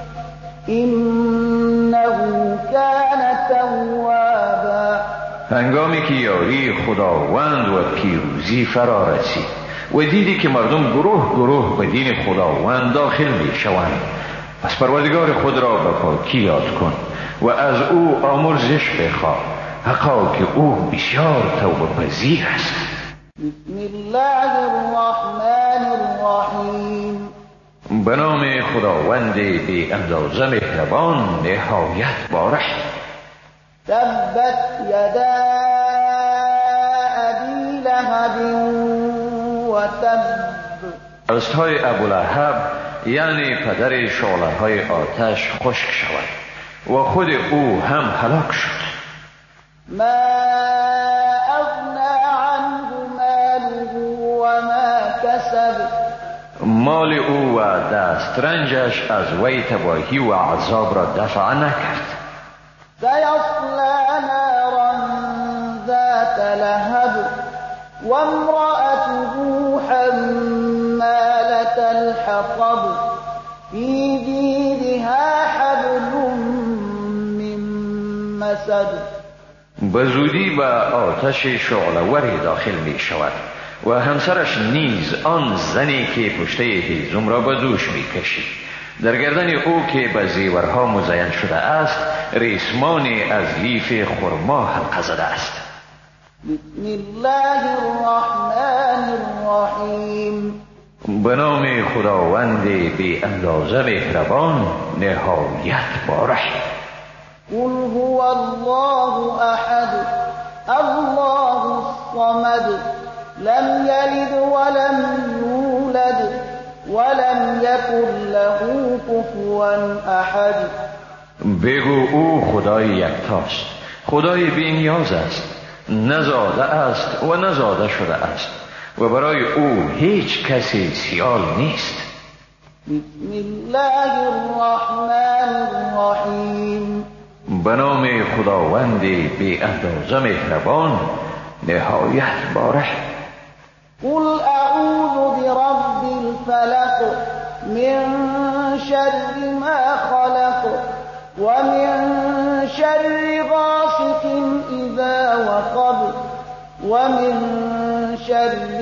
إنه كان توابا. هنگامی که یاری خداوند و پیروزی فرا رسید و دیدی که مردم گروه گروه به دین خداوند داخل می شوند، پس پروردگار خود را به پاکی یاد کن و از او آمرزش بخواه، حقا که او بسیار توبه پذیر است. بسم الله الرحمن الرحیم. به نام خداوند بی اندازه مهربان نهایت باره. تبت یدا ابی لهب و تب. دستهای ابولهب یعنی پدر شعله های آتش خشک شود و خود او هم هلاک شد. ما اغنى عنه ماله و ما کسب. مال او و دسترنجش از وی تباهی و عذاب را دفع نکرد. سيصلى نارا ذات لهب وامرأته حمالة الحطب في جيدها حبل من مسد. به زودی به آتش شعله‌وری داخل می شود و همسرش نیز آن زنی که پشته هیزم را به دوش می کشید. در گردن او که به زیورها مزین شده است ریسمانی از لیف خرما حلقه زده است. بسم الله الرحمن الرحیم. به نام خداوند بی اندازه مهربان نهایت باره. قل هو الله احد الله الصمد لم یلد ولم یولد ولم یکن له کفوا احد. بگو او خدای یکتاست، خدای بی نیاز است، نزاده است و نزاده شده است و برای او هیچ کسی سیال نیست. بسم الله الرحمن الرحیم. به نام خداوند بی اندازه مهربان نهایت باره. قل اعوذ برب الفلق من شر ما خلق ومن شر غاسق اذا وقب ومن شر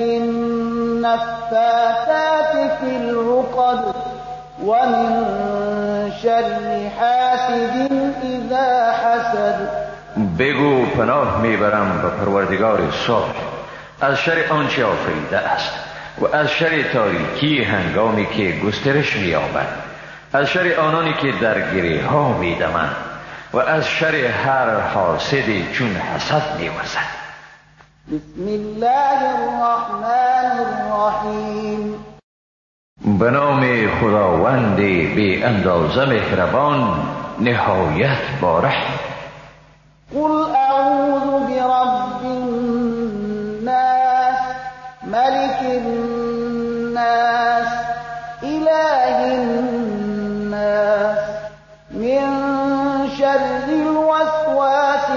النفاثات في العقد ومن شر حاسد اذا حسد. بگو پناه میبرم به پروردگار صبح از شر آنچه آفریده است و از شر تاریکی هنگامی که گسترش می‌یابد، از شر آنانی که در گره ها می‌دمند و از شر هر حاسدی چون حسد می‌ورزد. بسم الله الرحمن الرحیم. به نام خداوند بی اندازه مهربان نهایت باره. قل اعوذ برب الناس ملك الناس اله الناس من شر الوسواس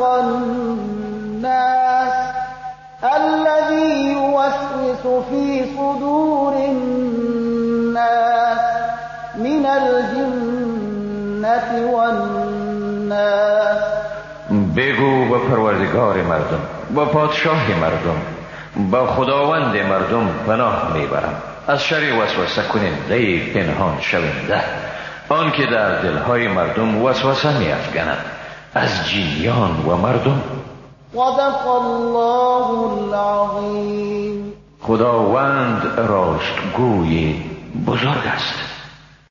الخناس الذي يوسوس في صدور الناس من الجنة والناس بگو به پروردگار مردم، با پادشاه مردم، با خداوند مردم پناه میبرم از شر وسوسه کننده پنهان شونده، آن که در دلهای مردم وسوسه میافکند از جنیان و مردم. صدق الله العظیم. خداوند راستگوی بزرگ است.